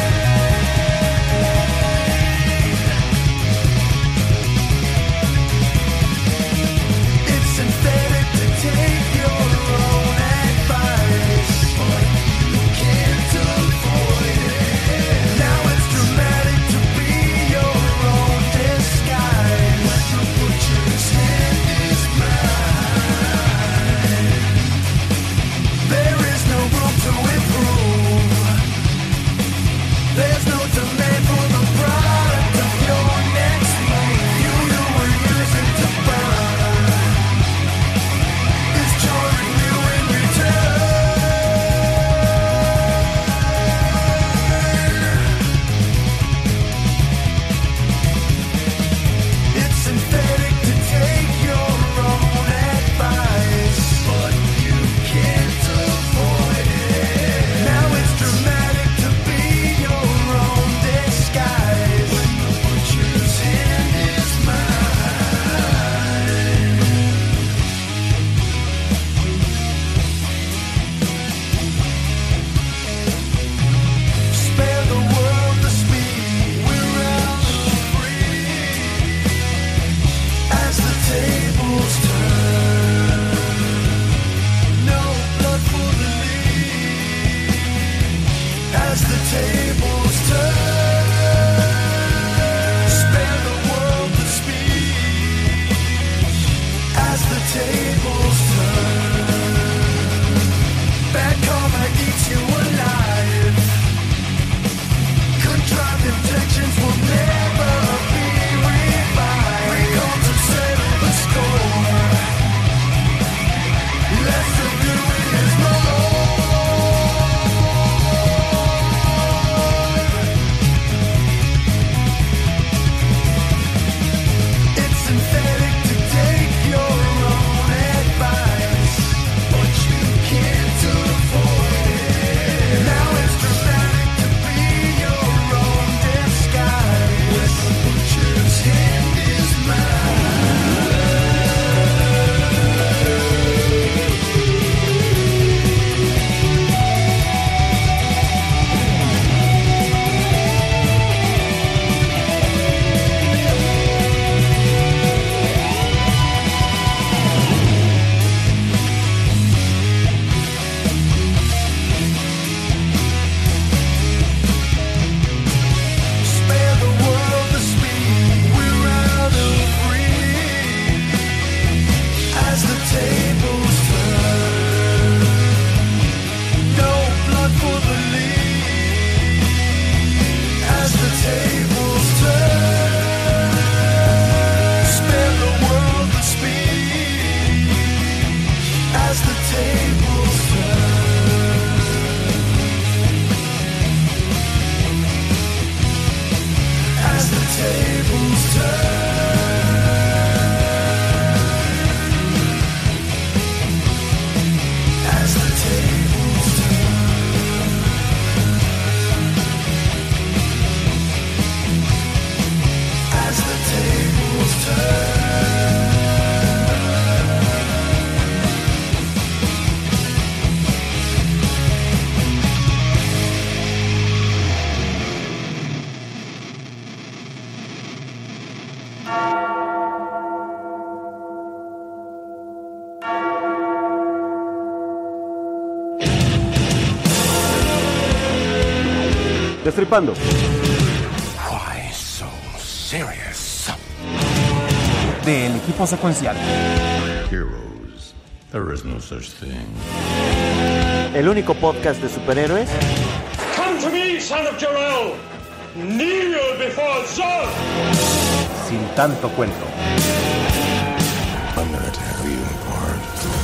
Destripando. Why so serious? Del equipo secuencial. Heroes. There is no such thing. El único podcast de superhéroes. Come to me, son of Jor-El. Kneel before Zod. Sin tanto cuento. I'm gonna tear you apart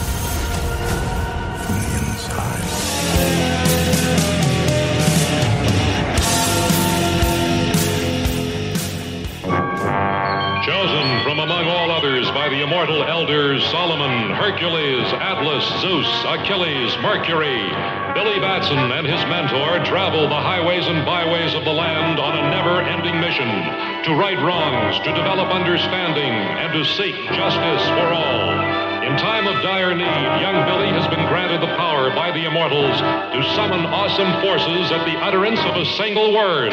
from the inside. Chosen from among all others by the immortal elders Solomon, Hercules, Atlas, Zeus, Achilles, Mercury, Billy Batson and his mentor travel the highways and byways of the land on a never-ending mission to right wrongs, to develop understanding, and to seek justice for all. In time of dire need, young Billy has been granted the power by the immortals to summon awesome forces at the utterance of a single word.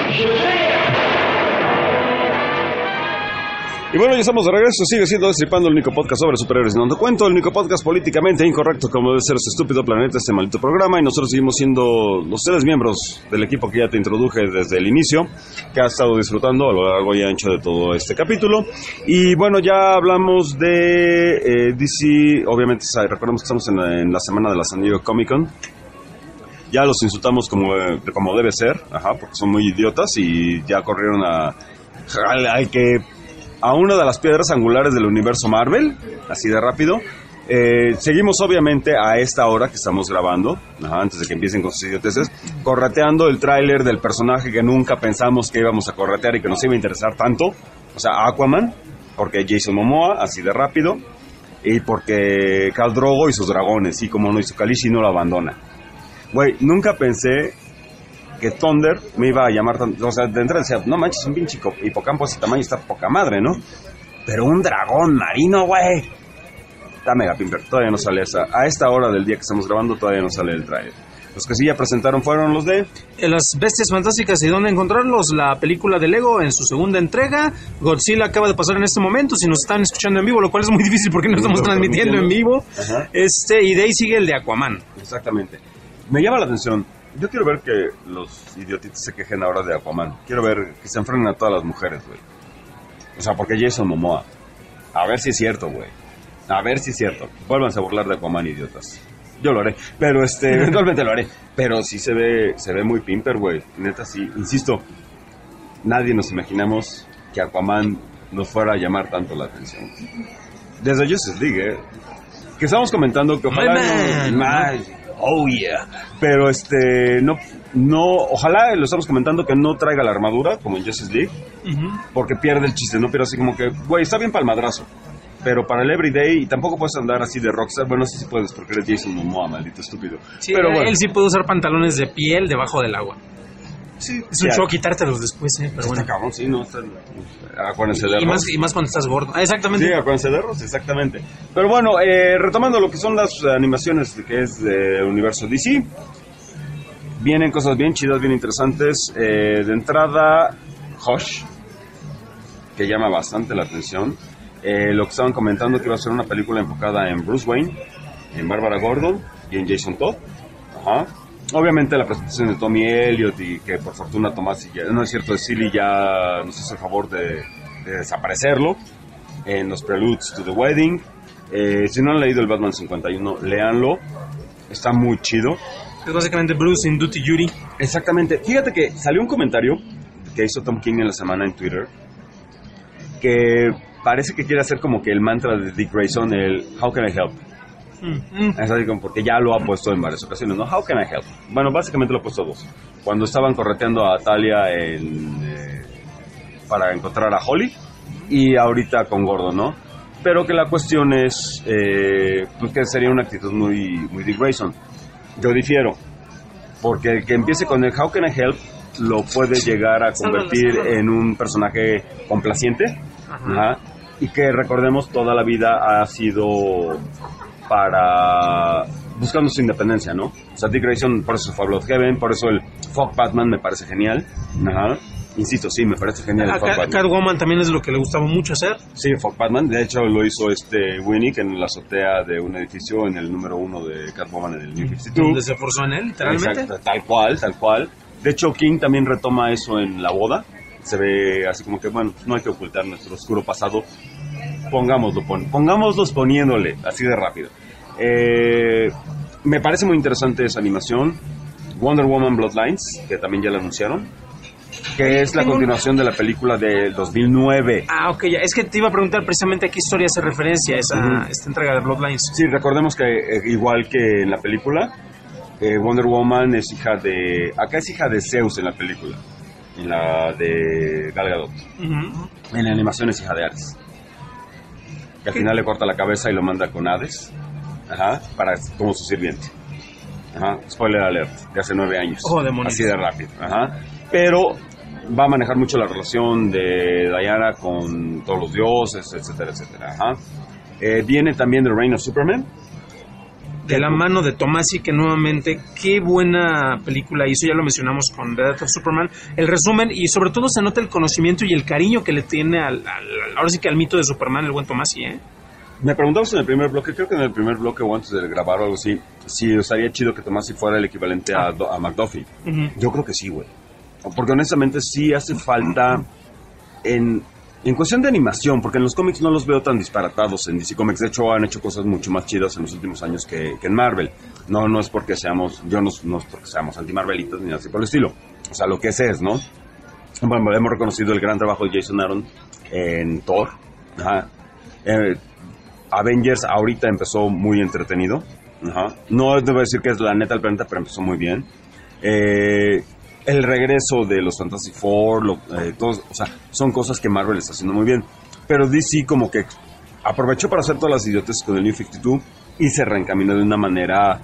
Y bueno, ya estamos de regreso, sigue siendo Destripando, el único podcast sobre superhéroes y no te cuento, el único podcast políticamente incorrecto como debe ser este estúpido planeta, este maldito programa, y nosotros seguimos siendo los seres miembros del equipo que ya te introduje desde el inicio, que has estado disfrutando a lo largo y ancho de todo este capítulo. Y bueno, ya hablamos de eh, D C, obviamente recordemos que estamos en la, en la semana de la San Diego Comic Con. Ya los insultamos como, eh, como debe ser, ajá, porque son muy idiotas y ya corrieron a, al, al que... a una de las piedras angulares del universo Marvel, así de rápido. Eh, seguimos obviamente a esta hora que estamos grabando, ajá, antes de que empiecen con sus idioteces, correteando el tráiler del personaje que nunca pensamos que íbamos a corretear y que nos iba a interesar tanto, o sea, Aquaman, porque Jason Momoa, así de rápido, y porque Khal Drogo y sus dragones, y como no hizo Khaleesi no lo abandona. Güey, nunca pensé que Thunder me iba a llamar tanto, o sea, de entrada decía, no manches, un pinche hipocampo ese tamaño está poca madre, ¿no? Pero un dragón marino, güey. Está mega pimper, todavía no sale esa. A esta hora del día que estamos grabando todavía no sale el trailer. Los que sí ya presentaron fueron los de... Las Bestias Fantásticas y dónde encontrarlos, la película de Lego en su segunda entrega. Godzilla acaba de pasar en este momento, si nos están escuchando en vivo, lo cual es muy difícil porque no estamos transmitiendo en vivo. Ajá. Este, y de ahí sigue el de Aquaman. Exactamente. Me llama la atención. Yo quiero ver que los idiotitos se quejen ahora de Aquaman. Quiero ver que se enfrenten a todas las mujeres, güey. O sea, porque Jason Momoa. A ver si es cierto, güey. A ver si es cierto. Vuélvanse a burlar de Aquaman, idiotas. Yo lo haré. Pero, este, eventualmente lo haré. Pero sí se ve, se ve muy pimper, güey. Neta, sí. Insisto, nadie nos imaginamos que Aquaman nos fuera a llamar tanto la atención. Desde Justice League, ¿eh? Que estamos comentando que ojalá... My no, man. Oh yeah. Pero este no no ojalá lo estamos comentando que no traiga la armadura como en Justice League, uh-huh. Porque pierde el chiste, no, pero así como que güey, está bien para el madrazo, pero para el everyday y tampoco puedes andar así de rockstar. Bueno, sí sí puedes porque eres Jason Momoa, maldito estúpido. Sí, pero bueno, él sí puede usar pantalones de piel debajo del agua. Sí, es un sí, show quitártelos después, eh, pero está bueno. Cabrón, sí, no, está, acuérdense de y más, y más cuando estás gordo. Ah, exactamente. Sí, acuérdense de Ross, exactamente. Pero bueno, eh, retomando lo que son las animaciones que es del universo D C, vienen cosas bien chidas, bien interesantes. Eh, de entrada, Hush, que llama bastante la atención. Eh, lo que estaban comentando que iba a ser una película enfocada en Bruce Wayne, en Bárbara Gordon y en Jason Todd. Ajá. Obviamente la presentación de Tommy Elliot y que por fortuna Tomás, ya, no es cierto, de Silly ya nos hace el favor de, de desaparecerlo en los Preludes to the Wedding. Eh, si no han leído el Batman cincuenta y uno, léanlo, está muy chido. Es básicamente Bruce in Duty Jury. Exactamente. Fíjate que salió un comentario que hizo Tom King en la semana en Twitter que parece que quiere hacer como que el mantra de Dick Grayson, el How can I help? Mm. Es así como porque ya lo ha puesto en varias ocasiones, ¿no? How can I help? Bueno, básicamente lo ha puesto dos. Cuando estaban correteando a Talia en, eh, para encontrar a Holly y ahorita con Gordon, ¿no? Pero que la cuestión es, eh, pues que sería una actitud muy, muy Dick Grayson. Yo difiero, porque el que empiece con el How Can I Help lo puede llegar a convertir en un personaje complaciente. Ajá. Ajá, y que recordemos toda la vida ha sido para buscando su independencia, ¿no? O sea, Dick Grayson, por eso fue a Bloodhaven, por eso el Fuck Batman me parece genial. Ajá. Insisto, sí, me parece genial. A Cat- Catwoman también es lo que le gustaba mucho hacer. Sí, Fuck Batman, de hecho lo hizo este Winnick en la azotea de un edificio en el número uno de Catwoman en el New cincuenta y dos. Donde se forzó en él, literalmente. Exacto, tal cual, tal cual. De hecho, King también retoma eso en La Boda. Se ve así como que, bueno, no hay que ocultar nuestro oscuro pasado. Pongámoslo, pon, pongámoslos poniéndole, así de rápido. Eh, me parece muy interesante esa animación. Wonder Woman Bloodlines, que también ya la anunciaron, que es la continuación de la película del dos mil nueve. Ah, ok, ya. Es que te iba a preguntar precisamente a qué historia hace referencia esa, uh-huh. esta entrega de Bloodlines. Sí, recordemos que eh, igual que en la película, eh, Wonder Woman es hija de... Acá es hija de Zeus en la película, en la de Gal Gadot. Uh-huh. En la animación es hija de Ares. Que al final le corta la cabeza y lo manda con Hades, ajá, para, como su sirviente. Ajá, spoiler alert, de hace nueve años. Oh, demonios. Así de rápido, ajá. Pero va a manejar mucho la relación de Diana con todos los dioses, etcétera, etcétera. Ajá. Eh, viene también The Reign of Superman. De la mano de Tomasi, que nuevamente, qué buena película hizo, ya lo mencionamos con The Death of Superman. El resumen, y sobre todo se nota el conocimiento y el cariño que le tiene al, al ahora sí que al mito de Superman, el buen Tomasi, ¿eh? Me preguntamos en el primer bloque, creo que en el primer bloque o antes de grabar o algo así, si estaría chido que Tomasi fuera el equivalente a, a McDuffie. Uh-huh. Yo creo que sí, güey. Porque honestamente sí hace falta en, en cuestión de animación, porque en los cómics no los veo tan disparatados en D C Comics. De hecho, han hecho cosas mucho más chidas en los últimos años que, que en Marvel. No, no es porque seamos, yo no, no es porque seamos anti-Marvelitos ni así por el estilo. O sea, lo que es es, ¿no? Bueno, hemos reconocido el gran trabajo de Jason Aaron en Thor. Ajá. Eh, Avengers ahorita empezó muy entretenido. Ajá. No debo decir que es la neta del planeta, pero empezó muy bien. Eh... El regreso de los Fantastic Four, lo, eh, todos, o sea, son cosas que Marvel está haciendo muy bien. Pero D C como que aprovechó para hacer todas las idioteces con el New cincuenta y dos y se reencaminó de una manera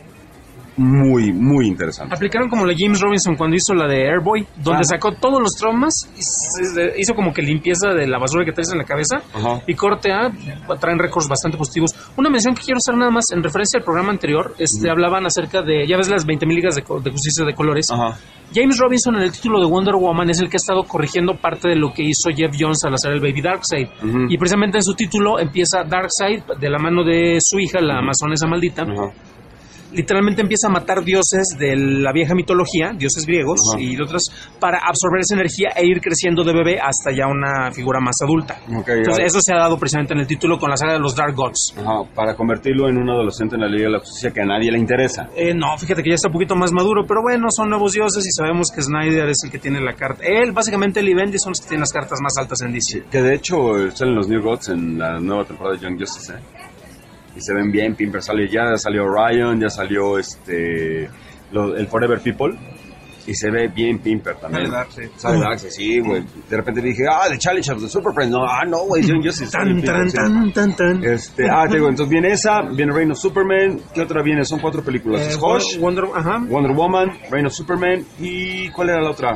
muy, muy interesante. Aplicaron como la James Robinson cuando hizo la de Airboy, donde ah. sacó todos los traumas, y hizo como que limpieza de la basura que traes en la cabeza. Ajá. Y corte A, traen récords bastante positivos. Una mención que quiero hacer nada más, en referencia al programa anterior, este, uh-huh. hablaban acerca de, ya ves las veinte mil ligas de, de justicia de colores. Ajá. James Robinson en el título de Wonder Woman es el que ha estado corrigiendo parte de lo que hizo Jeff Jones al hacer el Baby Darkseid. Uh-huh. Y precisamente en su título empieza Darkseid de la mano de su hija, la uh-huh. amazonesa maldita. Uh-huh. Literalmente empieza a matar dioses de la vieja mitología, dioses griegos uh-huh. y de otras, para absorber esa energía e ir creciendo de bebé hasta ya una figura más adulta. Okay, Entonces ya. Eso se ha dado precisamente en el título con la saga de los Dark Gods. Uh-huh. Para convertirlo en un adolescente en la Liga de la Justicia que a nadie le interesa. Eh, no, fíjate que ya está un poquito más maduro, pero bueno, son nuevos dioses y sabemos que Snyder es el que tiene la carta. Él, básicamente, él y Bendy son los que tienen las cartas más altas en D C. Sí, que de hecho salen los New Gods en la nueva temporada de Young Justice, ¿eh? Y se ven bien, Pimper sale, ya salió Orion, ya salió este lo, el Forever People, y se ve bien Pimper también. Sale Darkseid, sí, güey. De repente dije, ah, The Challenge of the Super Friends. No, ah, no, güey, yo sí tan, tan, tan, tan, tan. Este, ah, te digo, entonces viene esa, viene Reign of Superman. ¿Qué otra viene? Son cuatro películas. Eh, es Hush, Wonder, ajá. Wonder Woman, Reign of Superman, y ¿cuál era la otra?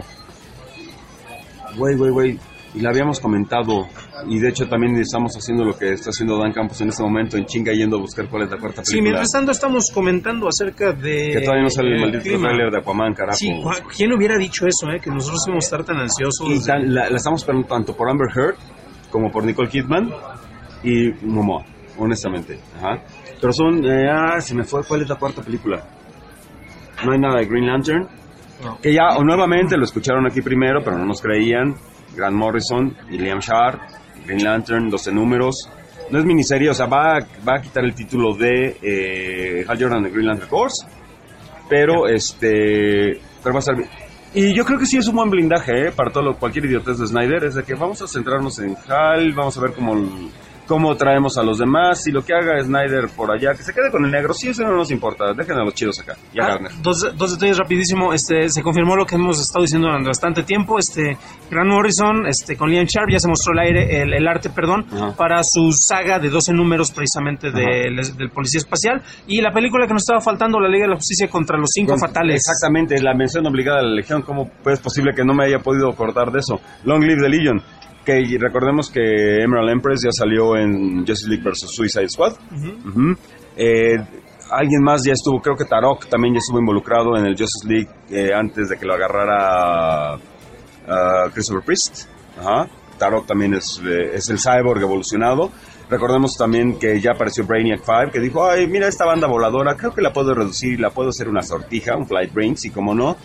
Güey, güey, güey. Y la habíamos comentado, y de hecho también estamos haciendo lo que está haciendo Dan Campos en este momento, en chinga yendo a buscar cuál es la cuarta película. Sí, mientras tanto estamos comentando acerca de... Que todavía no sale el maldito trailer de Aquaman, carajo. Sí, ¿quién hubiera dicho eso, eh? Que nosotros íbamos a estar tan ansiosos. Y tan, la, la estamos esperando tanto por Amber Heard, como por Nicole Kidman, y Momoa, honestamente. Ajá. Pero son, eh, ah, se me fue, ¿cuál es la cuarta película? No hay nada de Green Lantern, no. Que ya, o nuevamente lo escucharon aquí primero, pero no nos creían. Grant Morrison y Liam Sharp, Green Lantern, doce números. No es miniserie, o sea, va a, va a quitar el título de eh, Hal Jordan de Green Lantern Corps, pero este, pero va a estar bien. Y yo creo que sí es un buen blindaje, ¿eh? Para todo lo, cualquier idiotez de Snyder, es de que vamos a centrarnos en Hal, vamos a ver cómo cómo traemos a los demás, y lo que haga Snyder por allá, que se quede con el negro, sí, eso no nos importa, dejen a los chidos acá, y a ah, Garner. Dos, dos detalles rapidísimo, este, se confirmó lo que hemos estado diciendo durante bastante tiempo, este, Grant Morrison, este, con Liam Sharp, ya se mostró el aire, el, el arte, perdón, Ajá. para su saga de doce números precisamente de, del Policía Espacial, y la película que nos estaba faltando, la Liga de la Justicia contra los Cinco con, Fatales. Exactamente, la mención obligada a la Legión, ¿cómo es posible que no me haya podido acordar de eso? Long Live the Legion. Que recordemos que Emerald Empress ya salió en Justice League versus Suicide Squad. Uh-huh. Uh-huh. Eh, alguien más ya estuvo, creo que Tarok también ya estuvo involucrado en el Justice League eh, antes de que lo agarrara uh, Christopher Priest. Uh-huh. Tarok también es, eh, es el cyborg evolucionado. Recordemos también que ya apareció Brainiac cinco, que dijo, ay, mira esta banda voladora, creo que la puedo reducir, la puedo hacer una sortija, un Flight Brains, y como no.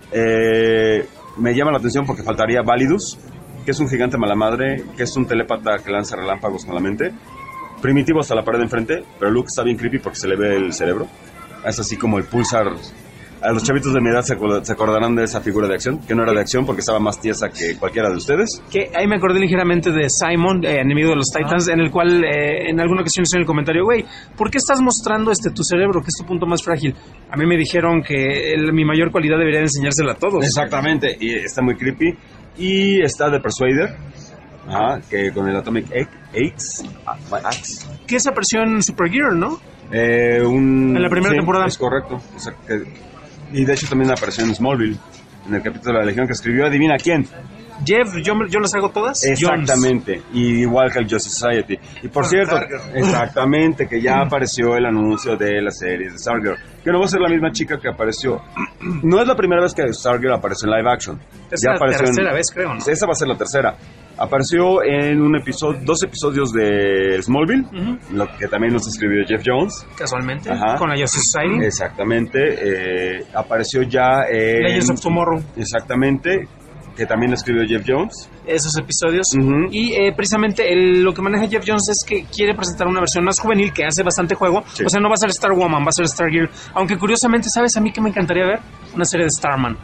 Eh, me llama la atención porque faltaría Validus, que es un gigante mala madre, que es un telépata que lanza relámpagos con la mente. Primitivo hasta la pared de enfrente, pero Luke está bien creepy porque se le ve el cerebro. Es así como el Pulsar. A los chavitos de mi edad se, se acordarán de esa figura de acción, que no era de acción porque estaba más tiesa que cualquiera de ustedes. Que ahí me acordé ligeramente de Simon, eh, enemigo de los Titans, ah. en el cual eh, en alguna ocasión hice en el comentario, güey, ¿por qué estás mostrando este tu cerebro, que es tu punto más frágil? A mí me dijeron que el, mi mayor cualidad debería de enseñársela a todos. Exactamente, y está muy creepy. Y está The Persuader, ajá, que con el Atomic Axe, Axe. Que esa versión Supergirl, ¿no? Eh, un, en la primera sí, temporada. Es correcto. O sea, que, y de hecho también apareció en Smallville, en el capítulo de la Legión que escribió, adivina quién. Jeff, yo, yo las hago todas. Exactamente, y igual que el Justice Society. Y por cierto, exactamente, que ya apareció el anuncio de la serie de Stargirl, que no va a ser la misma chica que apareció. No es la primera vez que Stargirl apareció en live action. Es ya la apareció tercera en, vez, creo, ¿no? Esa va a ser la tercera. Apareció en un episodio, dos episodios de Smallville, uh-huh. lo que también nos escribió Jeff Jones. Casualmente, Ajá. con la Justice Society. Exactamente. Eh, apareció ya en... Legends of Tomorrow. Exactamente, que también lo escribió Jeff Jones. Esos episodios. Uh-huh. Y eh, precisamente el, lo que maneja Jeff Jones es que quiere presentar una versión más juvenil que hace bastante juego. Sí. O sea, no va a ser Star Woman, va a ser Stargirl. Aunque curiosamente, ¿sabes a mí qué me encantaría ver? Una serie de Starman.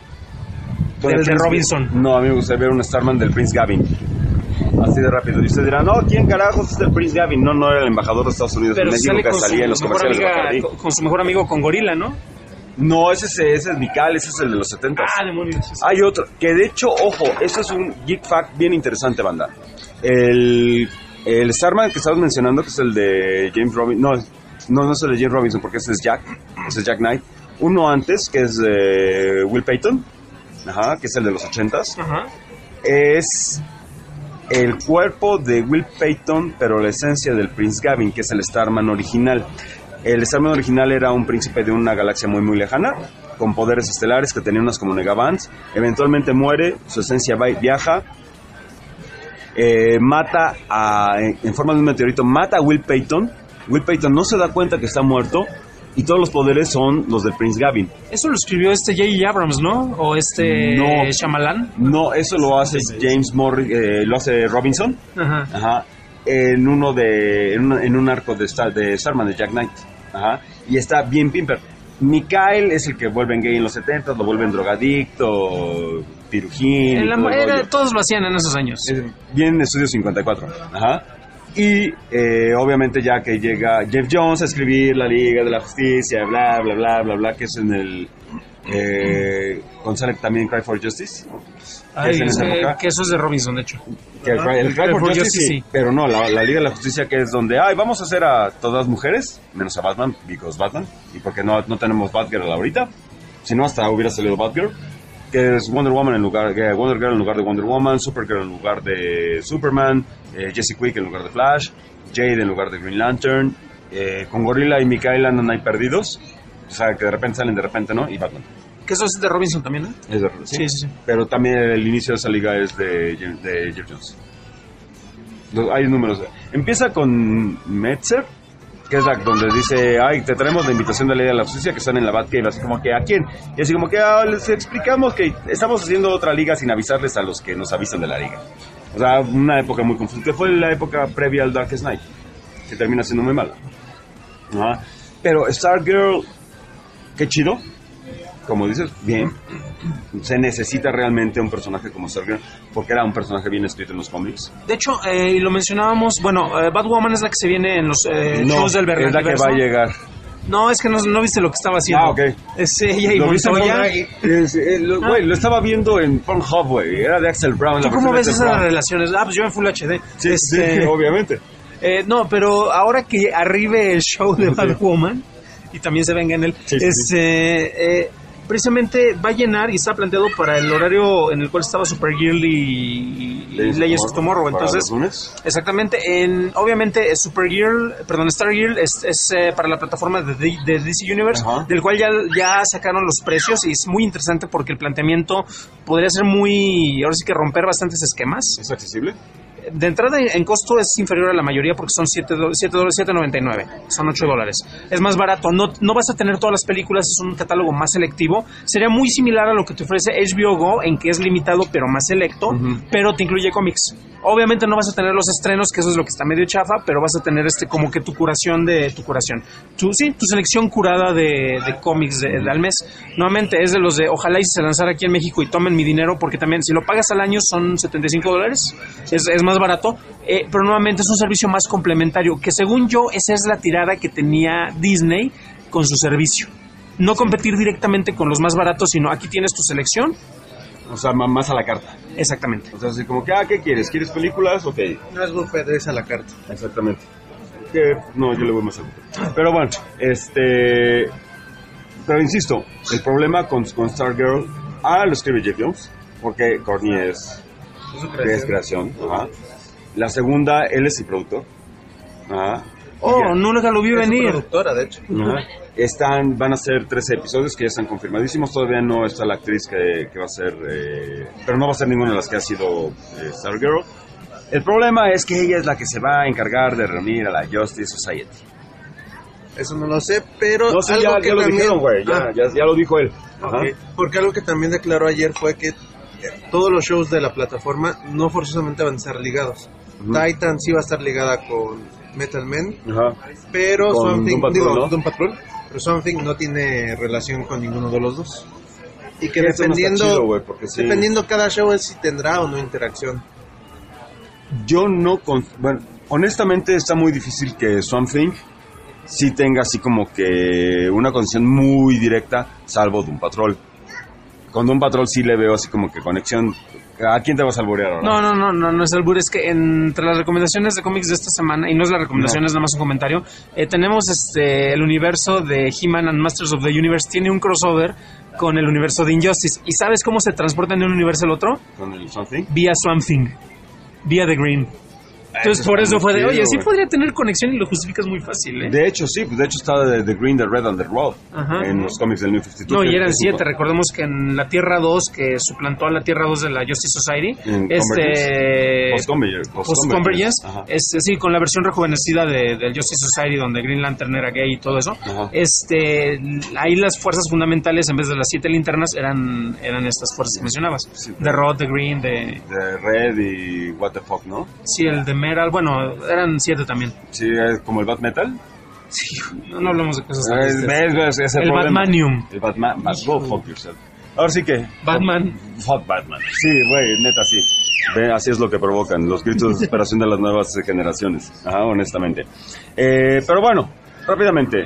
Del de Robinson. No, a mí me gustaría ver un Starman del Prince Gavin. Así de rápido. Y usted dirá, no, ¿quién carajos es el Prince Gavin? No, no era el embajador de Estados Unidos Pero en México que salía en los comerciales amiga, de Bacardi. Con, con su mejor amigo, con Gorila, ¿no? No, ese es, ese es Mikal, ese es el de los setentas. Ah, demonios. Sí, sí. Hay otro, que de hecho, ojo, ese es un geek fact bien interesante, banda. El, el Starman que estabas mencionando, que es el de James Robinson, no, no, no es el de James Robinson, porque ese es Jack, ese es Jack Knight. Uno antes, que es de Will Payton, ajá, que es el de los ochentas. Ajá. Es el cuerpo de Will Payton, pero la esencia del Prince Gavin, que es el Starman original. El Starman original era un príncipe de una galaxia muy muy lejana, con poderes estelares, que tenía unas como Negavants. Eventualmente muere, su esencia va, viaja, eh, mata a, en forma de un meteorito, mata a Will Payton. Will Payton no se da cuenta que está muerto, y todos los poderes son los del Prince Gavin. Eso lo escribió este J J Abrams, ¿no? O este no, Shyamalan. No, eso lo hace James Morris, eh, lo hace Robinson. Ajá. Ajá. En uno de en un, en un arco de, Star, de Starman, de Jack Knight. Ajá. Y está bien pimper. Mikhail es el que vuelven gay en los setentas, lo vuelven drogadicto, pirujín. En la, todo era, todos lo hacían en esos años. Es bien Estudio cincuenta y cuatro. Ajá. Y eh, obviamente ya que llega Jeff Jones a escribir la Liga de la Justicia, bla, bla, bla, bla, bla, que es en el... Eh, con sale también Cry for Justice. Ay, que, es en esa que eso es de Robinson, de hecho. Que el, el, el Cry for, for Justice, Justice sí, sí. Pero no, la, la Liga de la Justicia, que es donde, ay, vamos a hacer a todas mujeres, menos a Batman, because Batman, y porque no, no tenemos Batgirl ahorita, si no hasta hubiera salido Batgirl, que es Wonder Woman en lugar, eh, Wonder Girl en lugar de Wonder Woman, Supergirl en lugar de Superman, eh, Jesse Quick en lugar de Flash, Jade en lugar de Green Lantern, eh, con Gorilla y Mikhail andan ahí perdidos, o sea, que de repente salen, de repente no, y Batman. Que eso es de Robinson también, ¿no? Es de Robinson. Sí, sí, sí. Pero también el inicio de esa liga es de, de Jeff Jones. Hay números. Empieza con Metzer, que es la donde dice, ay, te traemos la invitación de la Liga de la Justicia, que están en la Batcave, así como que, ¿a quién? Y así como que, ah, les explicamos que estamos haciendo otra liga sin avisarles a los que nos avisan de la liga. O sea, una época muy confusa, que fue la época previa al Darkest Night, que termina siendo muy mala. Ajá. Pero Stargirl, qué chido. como dices, bien, se necesita realmente un personaje como Stargirl, porque era un personaje bien escrito en los cómics. De hecho, eh, y lo mencionábamos, bueno, eh, Batwoman es la que se viene en los eh, no, shows del Verano. Es la que va a llegar. No, es que no, no viste lo que estaba haciendo. Ah, ok. Es ella y Montoya. Es, eh, lo, güey, lo estaba viendo en Pornhub, güey. Era de Axel Brown. ¿Tú cómo ves esas relaciones? Ah, pues yo en Full H D. Sí, este, sí, obviamente. Eh, no, pero ahora que arribe el show de Batwoman, y también se venga en él, sí, sí, es, sí. Eh, eh, precisamente va a llenar y está planteado para el horario en el cual estaba Supergirl y, y Legends of Tomorrow. Entonces, exactamente, en, obviamente Supergirl, perdón, Stargirl es, es eh, para la plataforma de, de, de D C Universe, ajá, del cual ya, ya sacaron los precios y es muy interesante porque el planteamiento podría ser muy, ahora sí que romper bastantes esquemas. ¿Es accesible? De entrada en costo es inferior a la mayoría porque son siete noventa y nueve, son ocho dólares. Es más barato, no, no vas a tener todas las películas, es un catálogo más selectivo. Sería muy similar a lo que te ofrece H B O Go, en que es limitado pero más selecto, uh-huh, pero te incluye cómics. Obviamente no vas a tener los estrenos, que eso es lo que está medio chafa, pero vas a tener este como que tu curación de tu curación. Tu, sí, tu selección curada de, de cómics de, de al mes. Nuevamente es de los de ojalá y se lanzara aquí en México y tomen mi dinero, porque también si lo pagas al año son setenta y cinco dólares, es, es más barato, eh, pero nuevamente es un servicio más complementario, que según yo esa es la tirada que tenía Disney con su servicio. No competir directamente con los más baratos, sino aquí tienes tu selección. O sea, más a la carta. Exactamente. O sea, así como que, ah, ¿qué quieres? ¿Quieres películas? Ok. No es buffet, es a la carta. Exactamente. Que, no, yo le voy más a buffet. Pero bueno, este... Pero insisto, el problema con, con Stargirl, ah, lo escribe Jeff Jones, porque Courtney es... Es su creación. Es creación, ajá. La segunda, él es el productor. Ajá. Oh, ya. Nunca lo vi es venir. Es productora, de hecho. Ajá. Están, van a ser trece episodios que ya están confirmadísimos. Todavía no está la actriz que, que va a ser, eh, pero no va a ser ninguna de las que ha sido eh, Stargirl. El problema es que ella es la que se va a encargar de reunir a la Justice Society. Eso no lo sé, pero no sé, algo ya, que ya lo también... dijeron, güey, ya, ah. ya, ya lo dijo él. Ajá. Okay. Porque algo que también declaró ayer fue que todos los shows de la plataforma no forzosamente van a estar ligados. Uh-huh. Titan sí va a estar ligada con Metal Men, uh-huh, pero con Something, Doom Patrol, digo, ¿no? Doom Patrol, pero Something no tiene relación con ninguno de los dos. Y que Eso dependiendo, no está chido, güey, porque sí. dependiendo cada show es si tendrá o no interacción. Yo no, con, bueno, honestamente está muy difícil que Swamp Thing sí tenga así como que una conexión muy directa, salvo Doom Patrol. Con Doom Patrol sí le veo así como que conexión. ¿A quién te vas a alburear ahora? No, no, no, no, no es albur, es que entre las recomendaciones de cómics de esta semana, y no es la recomendación, no. es nada más un comentario, eh, tenemos este el universo de He-Man and Masters of the Universe, tiene un crossover con el universo de Injustice. ¿Y sabes cómo se transportan de un universo al otro? ¿Con el Swamp Thing? Vía Swamp Thing, vía The Green. Entonces por eso fue de, oye, sí podría tener conexión y lo justificas muy fácil, ¿eh? De hecho, sí, pues de hecho estaba de The Green, The Red and The Raw en los cómics del New cincuenta y dos. No, y eran siete, recordemos que en la Tierra dos, que suplantó a la Tierra dos de la Justice Society, en este... Post-Convergence. Post-Convergence, este, sí, con la versión rejuvenecida de, del Justice Society, donde Green Lantern era gay y todo eso. Ajá. Este, ahí las fuerzas fundamentales, en vez de las siete linternas, eran, eran estas fuerzas que mencionabas. Sí, de Rod, de Green, de... De Red y What the Fuck, ¿no? Sí, el de Metal, bueno, eran siete también. Sí, como el Bat Metal. Sí, no, no hablamos de cosas es, es, es, es el el Batmanium. El Batman, Bat, go fuck yourself. Ahora sí que... Batman. Fuck Batman. Sí, güey, neta, sí. Ve, así es lo que provocan los gritos de desesperación de las nuevas generaciones. Ajá, honestamente. Eh, pero bueno, rápidamente.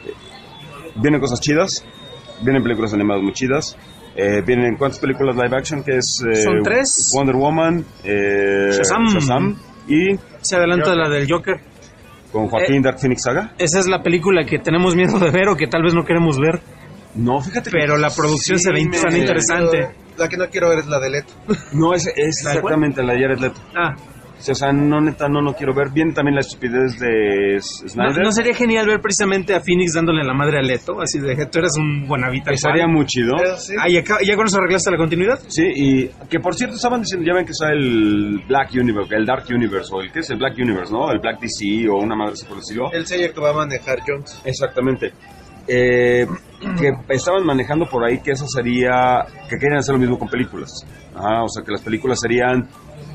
Vienen cosas chidas. Vienen películas animadas muy chidas. Eh, vienen cuántas películas live action, que es... Eh, Son tres. Wonder Woman. Eh, Shazam. Shazam. Y... Se adelanta la del Joker. Con Joaquín eh, Dark Phoenix Saga. Esa es la película que tenemos miedo de ver o que tal vez no queremos ver. No, fíjate. Pero la producción sí, se ve me... tan interesante. La que no quiero ver es la de Leto. No, es, es exactamente la de Jared Leto. Ah. O sea, no, neta, no, no quiero ver. Viene también la estupidez de Snyder. ¿No, ¿No sería genial ver precisamente a Phoenix dándole la madre a Leto? Así de, tú eres un buenavita. Estaría muy chido. Sí. Ah, ¿ya, ¿ya con eso arreglaste la continuidad? Sí, y que por cierto estaban diciendo, ya ven que está el Black Universe, el Dark Universe, o el que es el Black Universe, ¿no? El Black D C o una madre así por decirlo. El sello que va a manejar Jones. Exactamente. Eh, que estaban manejando por ahí que eso sería, que querían hacer lo mismo con películas. Ajá, o sea, que las películas serían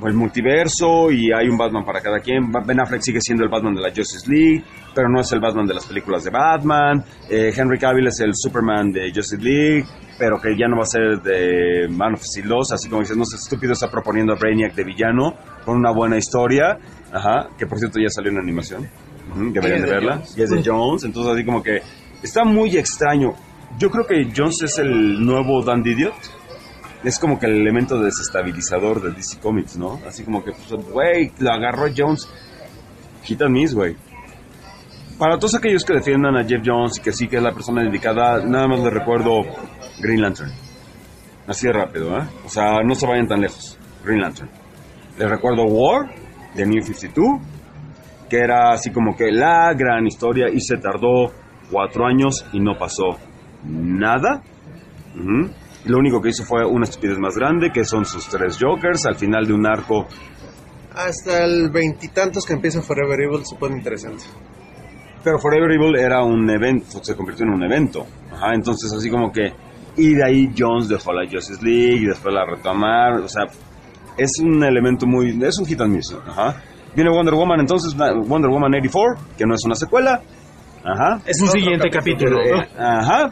el multiverso y hay un Batman para cada quien. Ben Affleck sigue siendo el Batman de la Justice League, pero no es el Batman de las películas de Batman. Eh, Henry Cavill es el Superman de Justice League, pero que ya no va a ser de Man of Steel dos, así como dices, no sé, estúpido está proponiendo a Brainiac de villano con una buena historia, ajá, que por cierto ya salió en animación, uh-huh, deberían de verla, y es de Jones, entonces así como que está muy extraño. Yo creo que Jones es el nuevo Dan Didiot, es como que el elemento desestabilizador de D C Comics, ¿no? Así como que, pues, güey, lo agarró Jones, hit and miss, güey. Para todos aquellos que defiendan a Jeff Jones y que sí que es la persona indicada, nada más les recuerdo Green Lantern. Así de rápido, ¿eh? O sea, no se vayan tan lejos. Green Lantern. Les recuerdo War, de New cincuenta y dos, que era así como que la gran historia y se tardó cuatro años y no pasó nada. Uh-huh. Lo único que hizo fue una estupidez más grande, que son sus tres Jokers al final de un arco. Hasta el veintitantos que empieza Forever Evil se pone interesante. Pero Forever Evil era un evento, se convirtió en un evento. Ajá, entonces así como que... Y de ahí Jones dejó la Justice League y después la retomar. O sea, es un elemento muy... Es un hit and miss. Ajá. Viene Wonder Woman entonces, Wonder Woman ochenta y cuatro, que no es una secuela. Ajá. Es un siguiente capítulo. capítulo ¿no? Ajá.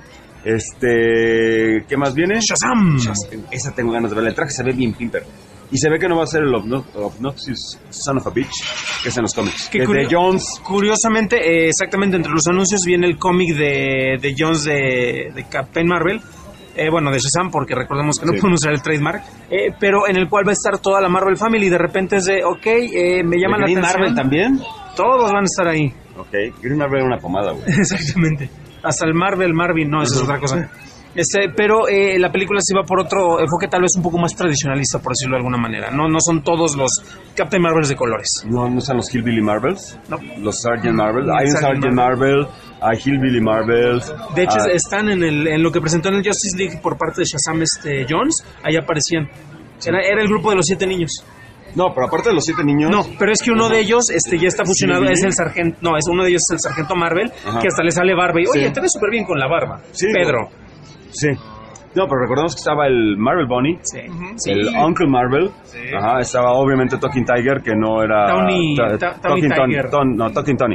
Este... ¿Qué más viene? Shazam. Shazam. Esa tengo ganas de verla. El traje se ve bien pimper. Y se ve que no va a ser el Obnoxious Son of a Bitch, que es en los cómics. Que curio- de Jones. Curiosamente, eh, exactamente entre los anuncios viene el cómic de, de Jones de, de Captain Marvel. Eh, bueno, de Shazam, porque recordemos que no Sí. podemos usar el trademark. Eh, pero en el cual va a estar toda la Marvel Family. De repente es de, ok, eh, me llama la Green atención. Marvel también. Todos van a estar ahí. Ok, Green Marvel era una pomada, güey. Exactamente. Hasta el Marvel Marvin, no, esa es otra cosa. Este, pero eh, la película se va por otro enfoque tal vez un poco más tradicionalista, por decirlo de alguna manera. No, no son todos los Captain Marvels de colores. No, no son los Hillbilly Marvels. No. Los Sergeant Marvel. Hay un Sergeant Sergeant Marvel, hay Hillbilly Marvels. De hecho, ah, están en, el, en lo que presentó en el Justice League por parte de Shazam este, Jones. Ahí aparecían. Era, era el grupo de los siete niños. No, pero aparte de los siete niños. No, pero es que uno Ajá. de ellos este, ya está fusionado. ¿Sí? Es el sargento. No, es uno de ellos es el sargento Marvel. Ajá. Que hasta le sale barba. Y oye, Sí. te ves súper bien con la barba. Sí, Pedro. Sí. No, pero recordemos que estaba el Marvel Bunny, Sí. el Sí. Uncle Marvel, Sí. ajá, estaba obviamente Talking Tiger, que no era... Tony- Ta- Ta- Tony Talking Tony, Tiger. Ton- no, Talking Tony.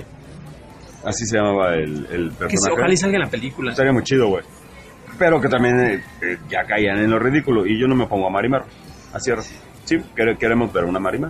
Así se llamaba el, el Que personaje. se, ojalá y salga en la película. Estaría muy chido, güey. Pero que también eh, eh, ya caían en lo ridículo, y yo no me pongo a Marimar. Así es. Sí, quere- queremos ver una Marimar.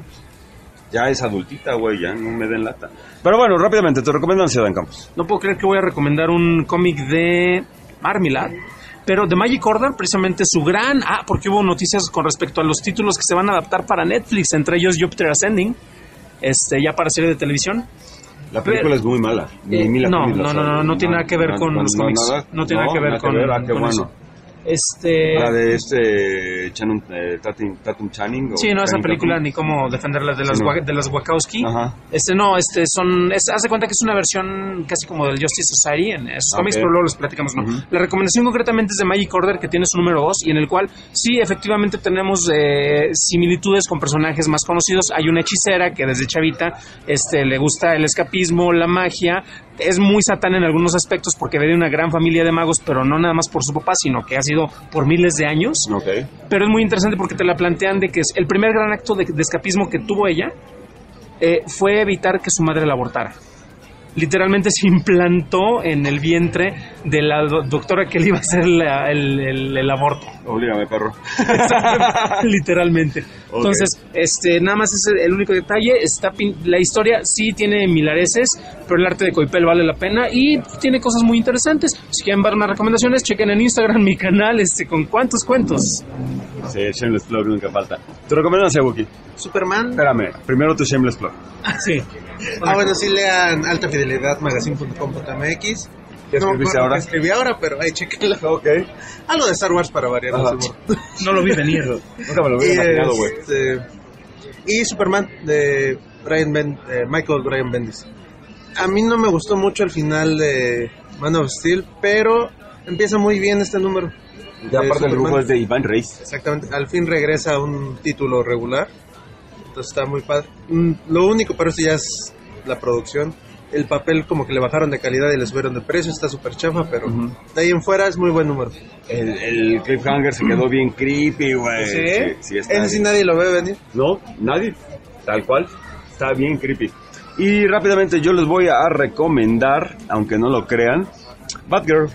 Ya es adultita, güey, ya no me den lata. Pero bueno, rápidamente, te recomiendo Ansiedad en Campos. No puedo creer que voy a recomendar un cómic de Marmalade, pero de Magic Order, precisamente su gran... Ah, porque hubo noticias con respecto a los títulos que se van a adaptar para Netflix, entre ellos Jupiter Ascending, este, ya para serie de televisión. La película Pero- es muy mala. Ni Eh, Mila no, Kunis la no, no, sabe. no, no tiene nada que ver con no, los no, cómics. nada. No tiene nada que ver nada con- Ah, qué con bueno. eso. Este... La de este Channing, eh, Tatum, Tatum Channing. o Sí, no, esa Channing película Tatum. ni cómo defenderla de las, Sí, no. Wa- de las Wachowski. Ajá. Este, no, este, son, es, haz de cuenta que es una versión casi como del Justice Society en esos Ah, cómics, ok. pero luego les platicamos, ¿no? Ujú. La recomendación concretamente es de Magic Order, que tiene su número dos, y en el cual sí, efectivamente tenemos eh, similitudes con personajes más conocidos. Hay una hechicera que desde chavita este, le gusta el escapismo, la magia. Es muy satán en algunos aspectos porque viene de una gran familia de magos, pero no nada más por su papá, sino que ha sido por miles de años. Ok. Pero es muy interesante porque te la plantean de que es el primer gran acto de, de escapismo que tuvo ella eh, fue evitar que su madre la abortara. Literalmente se implantó en el vientre de la do- doctora que le iba a hacer la- el, el- el aborto. Oblígame, perro. Literalmente. Entonces, este, nada más es el único detalle. Está pin- la historia sí tiene milareses, pero el arte de Coipel vale la pena y tiene cosas muy interesantes. Si quieren ver unas recomendaciones, chequen en Instagram mi canal, este, con cuántos cuentos. Sí, Shameless Plug nunca falta. ¿Te recomiendan Wookie? Superman. Espérame, primero tu Shameless Plug. Sí. Ah, bueno, sí lean Alta Fidelidad Magazine punto com punto m x. ¿Qué No me escribiste acuerdo ahora? qué escribí ahora, pero ahí chequenla. Ok. Algo de Star Wars para variar, Ajá. seguro. No lo vi venir. Nunca me lo hubiera Y, imaginado, güey. este, y Superman de Brian Ben- eh, Michael Brian Bendis. A mí no me gustó mucho el final de Man of Steel, pero empieza muy bien este número. Ya de aparte el Superman. grupo es de Iván Reis. Exactamente, al fin regresa a un título regular. Entonces está muy padre. Mm, Lo único, pero esto ya es la producción. el papel como que le bajaron de calidad y le subieron de precio, está súper chafa, pero uh-huh. de ahí en fuera es muy buen número. El, el cliffhanger se quedó bien creepy, güey. ¿Sí? Sí, sí está Ese sí nadie lo ve venir. No, nadie, tal cual, está bien creepy. Y rápidamente yo les voy a recomendar, aunque no lo crean, Batgirl.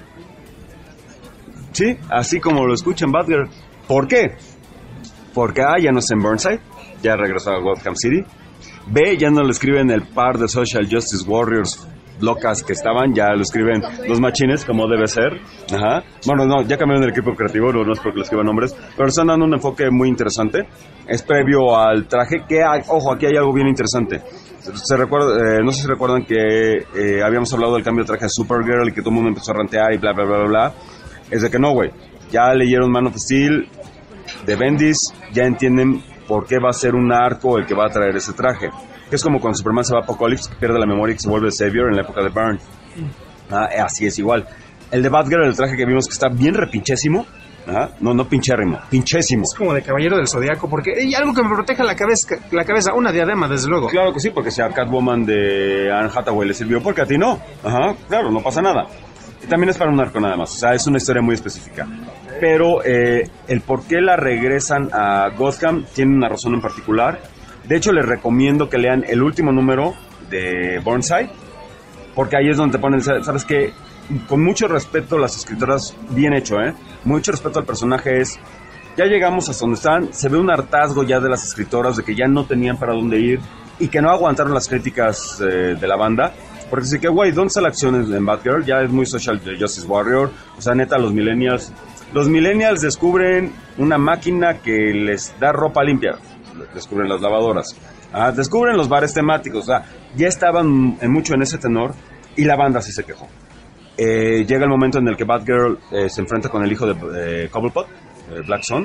Sí, así como lo escuchan, Batgirl. ¿Por qué? Porque A, ya no está en Burnside, ya regresó a Gotham City. B, ya no lo escriben el par de Social Justice Warriors locas que estaban, ya lo escriben los machines como debe ser. Ajá. Bueno, no, ya cambiaron el equipo creativo, no, no es porque le escriban nombres, pero están dando un enfoque muy interesante. Es previo al traje, que hay, ojo, aquí hay algo bien interesante. Se recuerda, eh, no sé si recuerdan que eh, habíamos hablado del cambio de traje de Supergirl y que todo el mundo empezó a rantear y bla, bla, bla, bla, bla. Es de que no, güey. Ya leyeron Man of Steel de Bendis, ya entienden por qué va a ser un arco el que va a traer ese traje. Que es como cuando Superman se va a Apokolips, que pierde la memoria y que se vuelve Savior en la época de Byrne. Ah, así es igual. El de Batgirl, el traje que vimos que está bien repinchésimo. Ajá. No, no pinchérrimo, pinchésimo. Es como de Caballero del Zodiaco, porque hay algo que me proteja la cabeza, la cabeza, una diadema, desde luego. Claro que sí, porque si a Catwoman de Anne Hathaway le sirvió, porque a ti no. Ajá, claro, no pasa nada. Y también es para un arco nada más, o sea, es una historia muy específica. Pero eh, el por qué la regresan a Gotham tiene una razón en particular. De hecho, les recomiendo que lean el último número de Burnside, porque ahí es donde te ponen, ¿sabes qué? Con mucho respeto, las escritoras, bien hecho, ¿eh? Mucho respeto al personaje es, ya llegamos hasta donde están, se ve un hartazgo ya de las escritoras, de que ya no tenían para dónde ir, y que no aguantaron las críticas eh, de la banda, porque sí que, güey, ¿dónde está la acción en, en Batgirl? Ya es muy Social Justice Warrior, o sea, neta, los millennials, los millennials descubren una máquina que les da ropa limpia, descubren las lavadoras, ah, descubren los bares temáticos, o sea, ya estaban en mucho en ese tenor, y la banda sí se quejó. Eh, llega el momento en el que Batgirl eh, se enfrenta con el hijo de eh, Cobblepot, eh, Black Sun,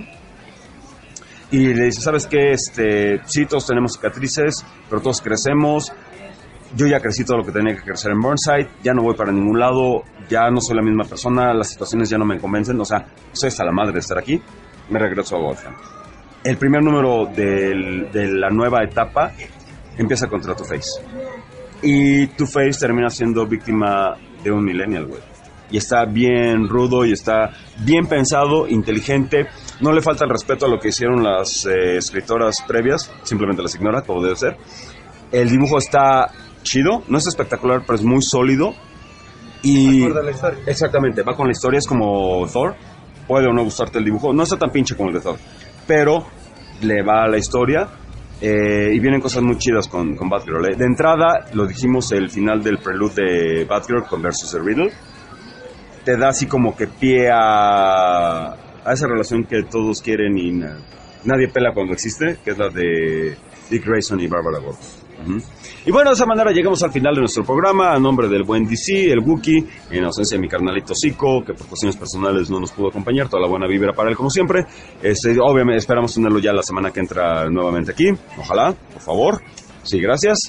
y le dice, ¿sabes qué? Este, sí, todos tenemos cicatrices, pero todos crecemos. Yo ya crecí todo lo que tenía que crecer en Burnside, ya no voy para ningún lado, ya no soy la misma persona, las situaciones ya no me convencen, o sea, soy hasta la madre de estar aquí, me regreso a Gotham. El primer número del, de la nueva etapa empieza contra Two-Face. Y Two-Face termina siendo víctima de un millennial, güey. Y está bien rudo y está bien pensado, inteligente. No le falta el respeto a lo que hicieron las eh, escritoras previas, simplemente las ignora, como debe ser. El dibujo está chido, no es espectacular, pero es muy sólido. Y acuerda la historia. Exactamente, va con la historia, es como Thor. Puede o no gustarte el dibujo, no está tan pinche como el de Thor, pero le va a la historia. Eh, y vienen cosas muy chidas con, con Batgirl, eh. De entrada, lo dijimos, el final del prelude de Batgirl con Versus the Riddle te da así como que pie a, a esa relación que todos quieren y na, nadie pela cuando existe, que es la de Dick Grayson y Barbara Gordon. Uh-huh. Y bueno, de esa manera llegamos al final de nuestro programa. A nombre del buen D C, el Wookie, en ausencia de mi carnalito Zico, que por cuestiones personales no nos pudo acompañar, toda la buena vibra para él como siempre. Este, obviamente esperamos tenerlo ya la semana que entra nuevamente aquí, ojalá, por favor. Sí, gracias.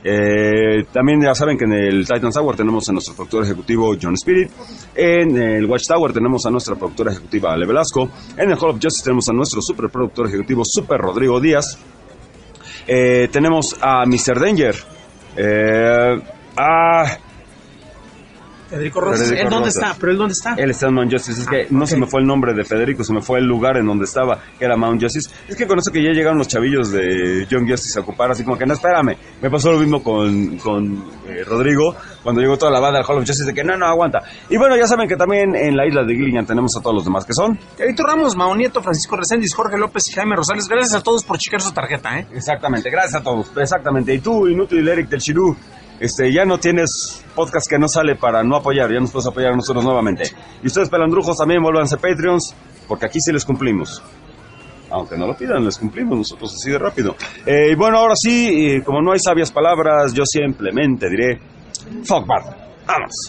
Eh, también ya saben que en el Titans Tower tenemos a nuestro productor ejecutivo John Spirit. En el Watchtower tenemos a nuestra productora ejecutiva Ale Velasco. En el Hall of Justice tenemos a nuestro superproductor ejecutivo Super Rodrigo Díaz. Eh, tenemos a mister Danger, eh, a Federico Rosas. ¿Él dónde Rosas. está? ¿Pero él dónde está? Él está en Mount Justice. Es que ah, no okay. se me fue el nombre de Federico, se me fue el lugar en donde estaba, que era Mount Justice. Es que con eso que ya llegaron los chavillos de Young Justice a ocupar, así como que no, espérame. Me pasó lo mismo con, con eh, Rodrigo, cuando llegó toda la banda al Hall of Justice, de que no, no, aguanta. Y bueno, ya saben que también en la isla de Gilligan tenemos a todos los demás que son Héctor Ramos, Mao Nieto, Francisco Reséndiz, Jorge López y Jaime Rosales. Gracias a todos por checar su tarjeta, ¿eh? Exactamente, gracias a todos. Exactamente. Y tú, inútil Eric del Chirú, Este, ya no tienes podcast que no sale para no apoyar, ya nos puedes apoyar a nosotros nuevamente. Y ustedes, pelandrujos, también vuélvanse Patreons, porque aquí sí les cumplimos. Aunque no lo pidan, les cumplimos nosotros así de rápido. Eh, y bueno, ahora sí, eh, como no hay sabias palabras, yo simplemente diré, fuck Bart, vamos.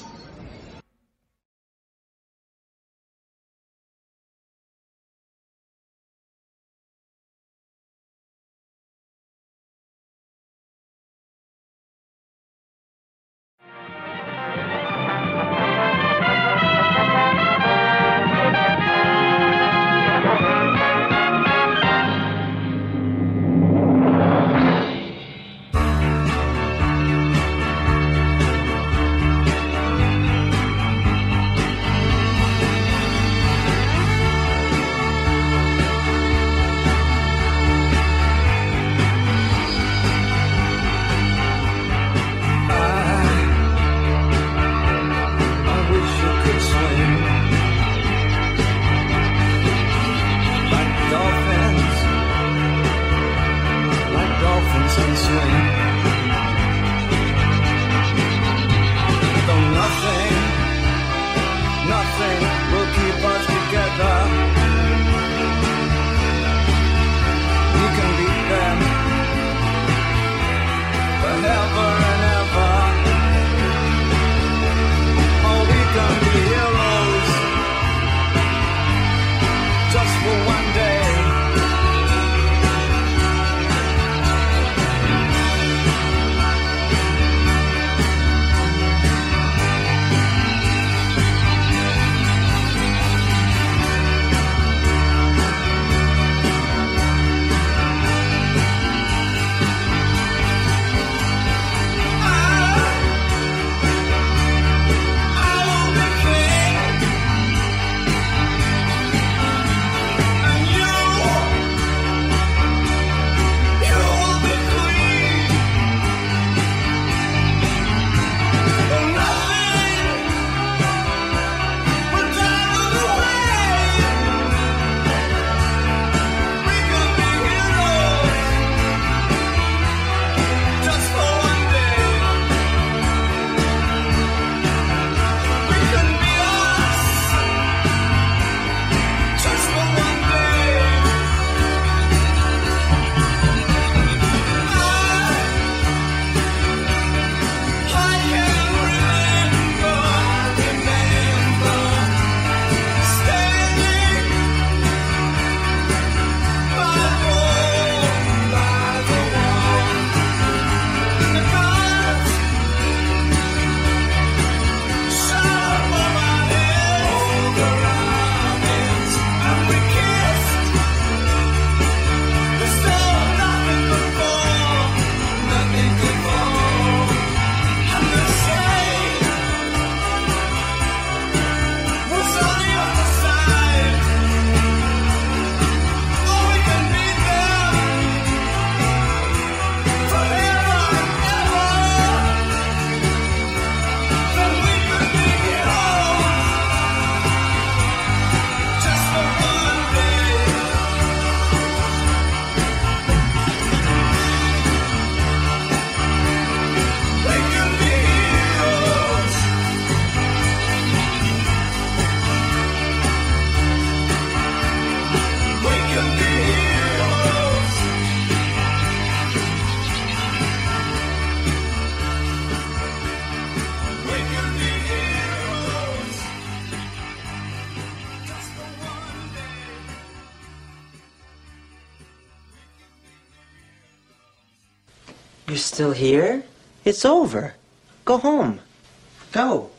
You're still here? It's over. Go home. Go.